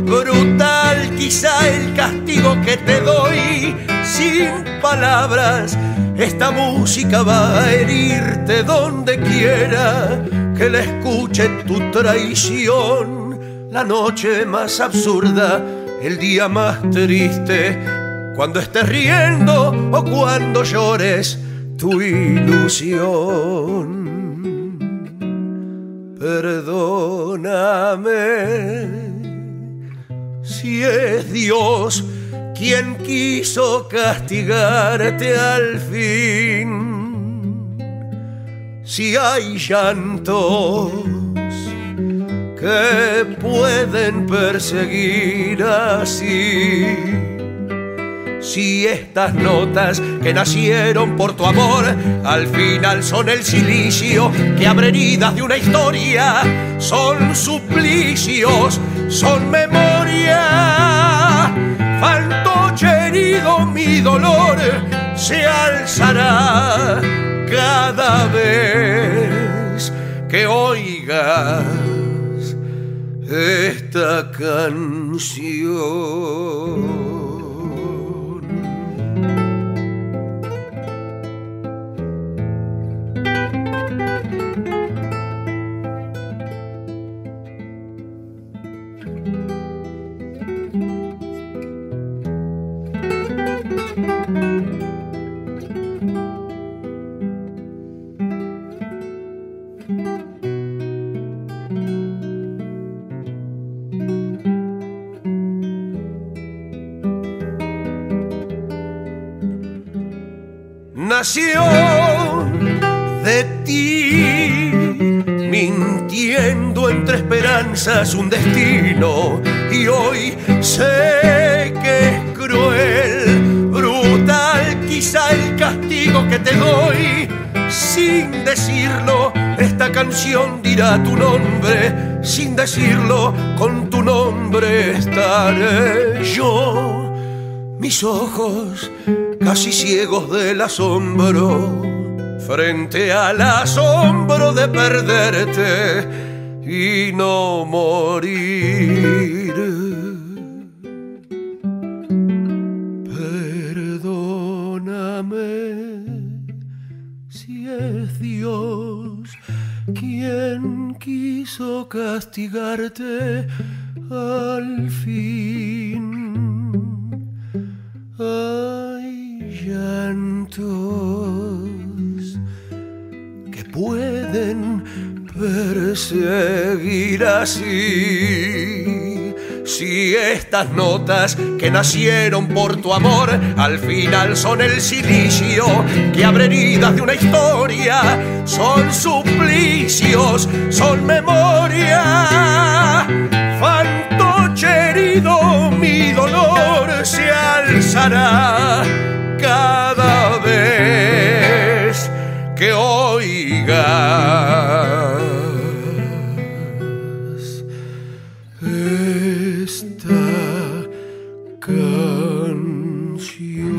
brutal quizá el castigo que te doy, sin palabras esta música va a herirte donde quiera que la escuche tu traición. La noche más absurda, el día más triste, cuando estés riendo o cuando llores tu ilusión. Perdóname si es Dios quien quiso castigarte al fin. Si hay llantos que pueden perseguir así, si estas notas que nacieron por tu amor al final son el silicio que abre heridas de una historia, son suplicios, son memoria. Fantoche herido, mi dolor se alzará cada vez que oigas esta canción. Nació de ti, mintiendo entre esperanzas un destino, y hoy sé que es cruel, brutal quizá el castigo que te doy. Sin decirlo, esta canción dirá tu nombre, sin decirlo, con tu nombre estaré yo. Mis ojos casi ciegos del asombro, frente al asombro de perderte y no morir. Perdóname si es Dios quien quiso castigarte al fin. Hay llantos que pueden perseguir así. Si estas notas que nacieron por tu amor al final son el silicio que abre heridas de una historia, son suplicios, son memoria. Fantoche herido, mi dolor se alzará cada vez que oigas esta canción.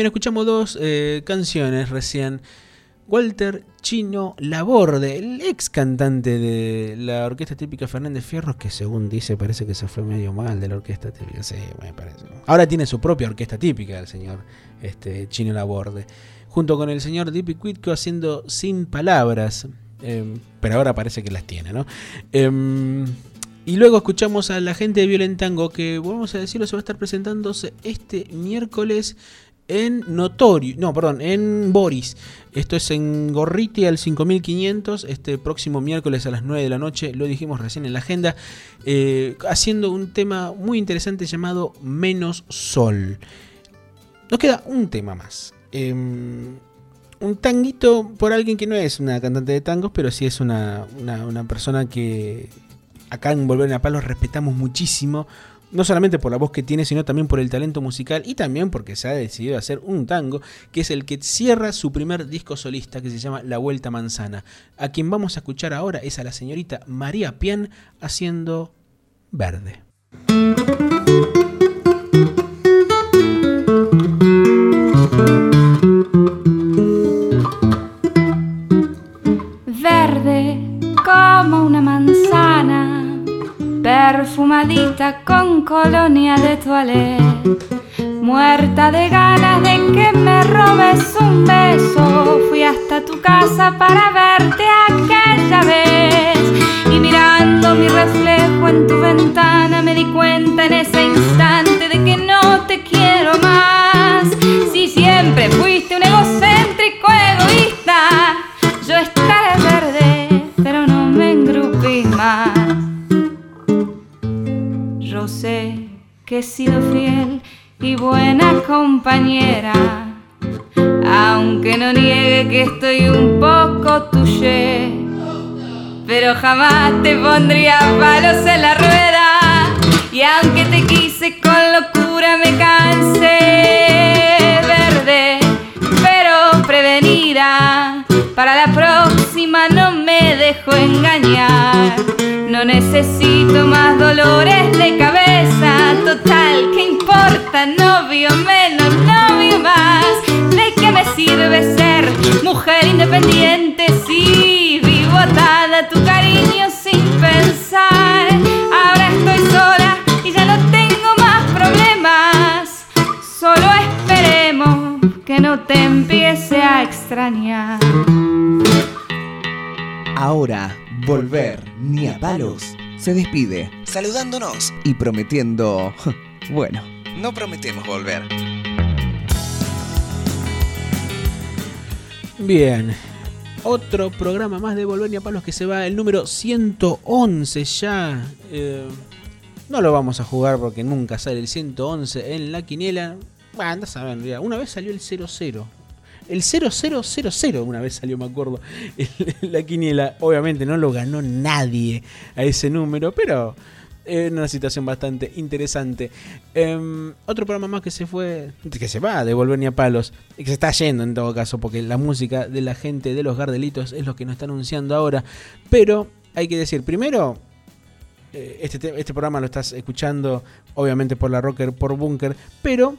bien, escuchamos dos eh, canciones recién. Walter Chino Laborde, el ex cantante de la orquesta típica Fernández Fierro, que según dice parece que se fue medio mal de la orquesta típica. Sí, me parece. Ahora tiene su propia orquesta típica el señor este, Chino Laborde, junto con el señor Dipi Cuitco haciendo Sin Palabras, eh, pero ahora parece que las tiene, ¿no? Eh, y luego escuchamos a la gente de Violentango, que vamos a decirlo, se va a estar presentándose este miércoles en Notorio, no, perdón, en Boris. Esto es en Gorriti al cinco mil quinientos, este próximo miércoles a las nueve de la noche, lo dijimos recién en la agenda, eh, haciendo un tema muy interesante llamado Menos Sol. Nos queda un tema más. Eh, un tanguito por alguien que no es una cantante de tangos, pero sí es una, una, una persona que acá en Volver a Palos respetamos muchísimo. No solamente por la voz que tiene, sino también por el talento musical y también porque se ha decidido hacer un tango, que es el que cierra su primer disco solista, que se llama La Vuelta Manzana. A quien vamos a escuchar ahora es a la señorita María Pian haciendo Verde. Verde como una manzana, perfumadita con colonia de toilette, muerta de ganas de que me robes un beso. Fui hasta tu casa para verte aquella vez, y mirando mi reflejo en tu ventana me di cuenta en ese instante de que no te quiero más. Si siempre fuiste un egocéntrico egoísta, yo estaré verde, pero no me engrupí más. Yo sé que he sido fiel y buena compañera, aunque no niegue que estoy un poco tuya, pero jamás te pondría palos en la rueda. Y aunque te quise con locura me cansé, verde, pero prevenida, para la próxima no me dejo engañar. No necesito más dolores de cabeza, total, ¿qué importa? Novio menos, novio más. ¿De qué me sirve ser mujer independiente si vivo atada a tu cariño sin pensar? Ahora estoy sola y ya no tengo más problemas, solo esperemos que no te empiece a extrañar. Ahora, Volver ni a palos se despide saludándonos y prometiendo, bueno, no prometemos volver. Bien, otro programa más de Volver ni a palos que se va, el número ciento once ya. Eh, no lo vamos a jugar porque nunca sale el ciento once en la quiniela. Bueno, andás a ver, una vez salió el cero cero. El cero cero cero cero una vez salió, me acuerdo, la quiniela. Obviamente no lo ganó nadie a ese número, pero es una situación bastante interesante. Um, otro programa más que se fue, que se va de Volver ni a palos, y que se está yendo en todo caso, porque la música de la gente de los Gardelitos es lo que nos está anunciando ahora. Pero hay que decir, primero, este, este programa lo estás escuchando obviamente por la Rocker, por Bunker, pero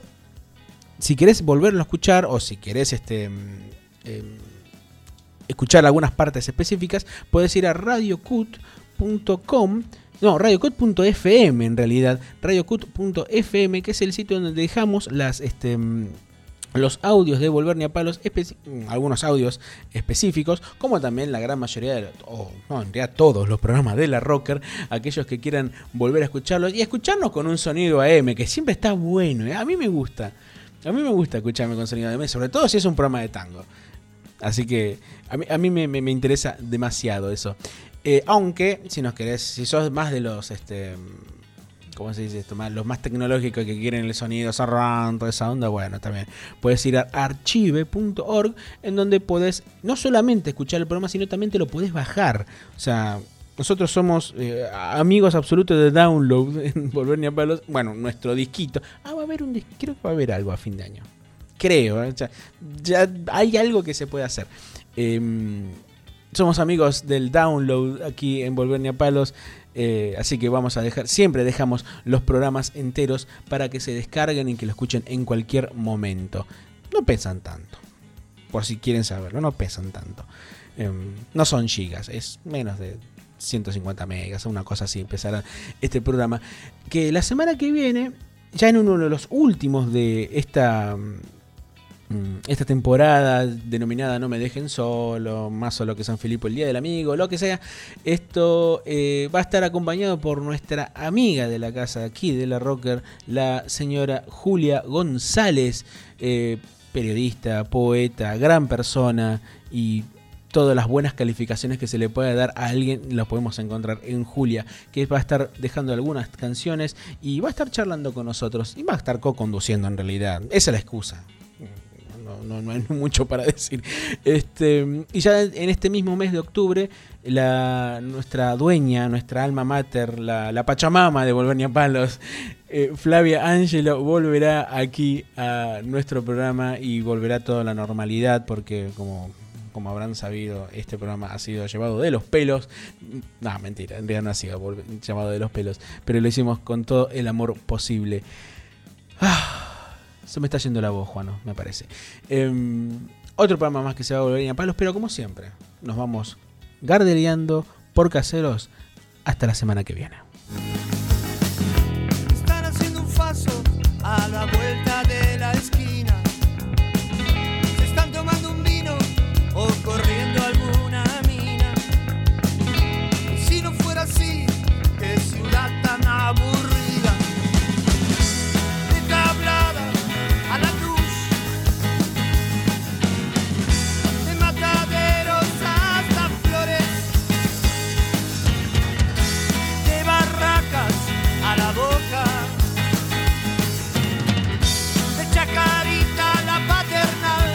si querés volverlo a escuchar o si querés este, eh, escuchar algunas partes específicas, podés ir a radiocut punto com, no, radiocut punto f m en realidad, radiocut punto f m, que es el sitio donde dejamos las, este, los audios de Volver ni a palos, algunos audios específicos, como también la gran mayoría, de, o no, en realidad todos los programas de la Rocker, aquellos que quieran volver a escucharlos y escucharnos con un sonido A M, que siempre está bueno, ¿eh? A mí me gusta. A mí me gusta escucharme con sonido de mesa, sobre todo si es un programa de tango. Así que a mí, a mí me, me, me interesa demasiado eso. Eh, aunque, si nos querés, si sos más de los, este, ¿cómo se dice esto? Más, los más tecnológicos que quieren el sonido surround, toda esa onda, bueno, también puedes ir a archive punto org, en donde podés no solamente escuchar el programa, sino también te lo podés bajar. O sea, nosotros somos eh, amigos absolutos de Download en Volver ni a palos. Bueno, nuestro disquito. Ah, va a haber un disquito. Creo que va a haber algo a fin de año. Creo. ¿eh? O sea, ya hay algo que se puede hacer. Eh, somos amigos del Download aquí en Volver ni a palos. Eh, así que vamos a dejar. Siempre dejamos los programas enteros para que se descarguen y que lo escuchen en cualquier momento. no pesan tanto. Por si quieren saberlo, no pesan tanto. Eh, no son gigas, es menos de ciento cincuenta megas, una cosa así empezará este programa. Que la semana que viene, ya en uno de los últimos de esta, esta temporada denominada No me dejen solo, más solo que San Filipo, el Día del Amigo, lo que sea, esto eh, va a estar acompañado por nuestra amiga de la casa aquí, de la Rocker, la señora Julia González, eh, periodista, poeta, gran persona y todas las buenas calificaciones que se le puede dar a alguien las podemos encontrar en Julia, que va a estar dejando algunas canciones y va a estar charlando con nosotros y va a estar co-conduciendo en realidad. Esa es la excusa. No, no, no hay mucho para decir. Este, y ya en este mismo mes de octubre, la, nuestra dueña, nuestra alma mater, la, la Pachamama de Volvernia Palos, eh, Flavia Angelo, volverá aquí a nuestro programa y volverá toda la normalidad porque como... como habrán sabido, este programa ha sido llevado de los pelos. No, mentira, en realidad no ha sido llamado de los pelos, pero lo hicimos con todo el amor posible. Ah, se me está yendo la voz, Juano, me parece. Eh, otro programa más que se va a volver a palos, pero como siempre, nos vamos gardeleando por caseros hasta la semana que viene. Están haciendo un paso a la vuelta de la esquina. Se están tomando un vino o corriendo alguna mina. Y si no fuera así, qué ciudad tan aburrida. De tablada a la luz, de mataderos hasta flores, de barracas a la boca, de Chacarita a la Paternal.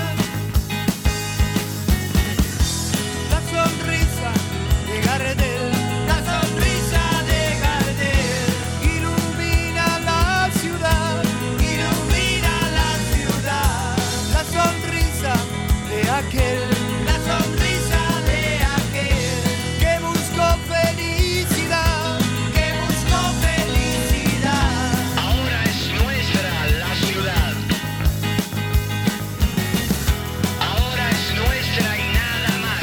Sonrisa de Gardel, la sonrisa de Gardel ilumina la ciudad, ilumina la ciudad. La sonrisa de aquel, la sonrisa de aquel que buscó felicidad, que buscó felicidad. Ahora es nuestra la ciudad. Ahora es nuestra y nada más.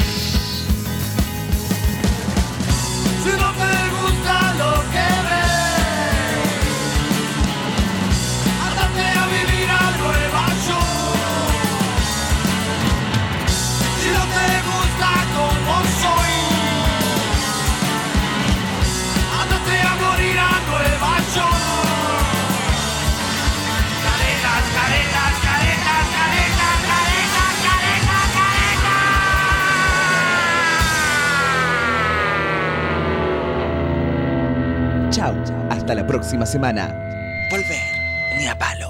Si no te gusta lo que ves, ándate a vivir a Nueva York. Si no te gusta como soy, ándate a morir a Nueva York. Caretas, caretas, caretas, caretas, caretas, caretas, caretas. Chau, hasta la próxima semana. Volver ni a palo.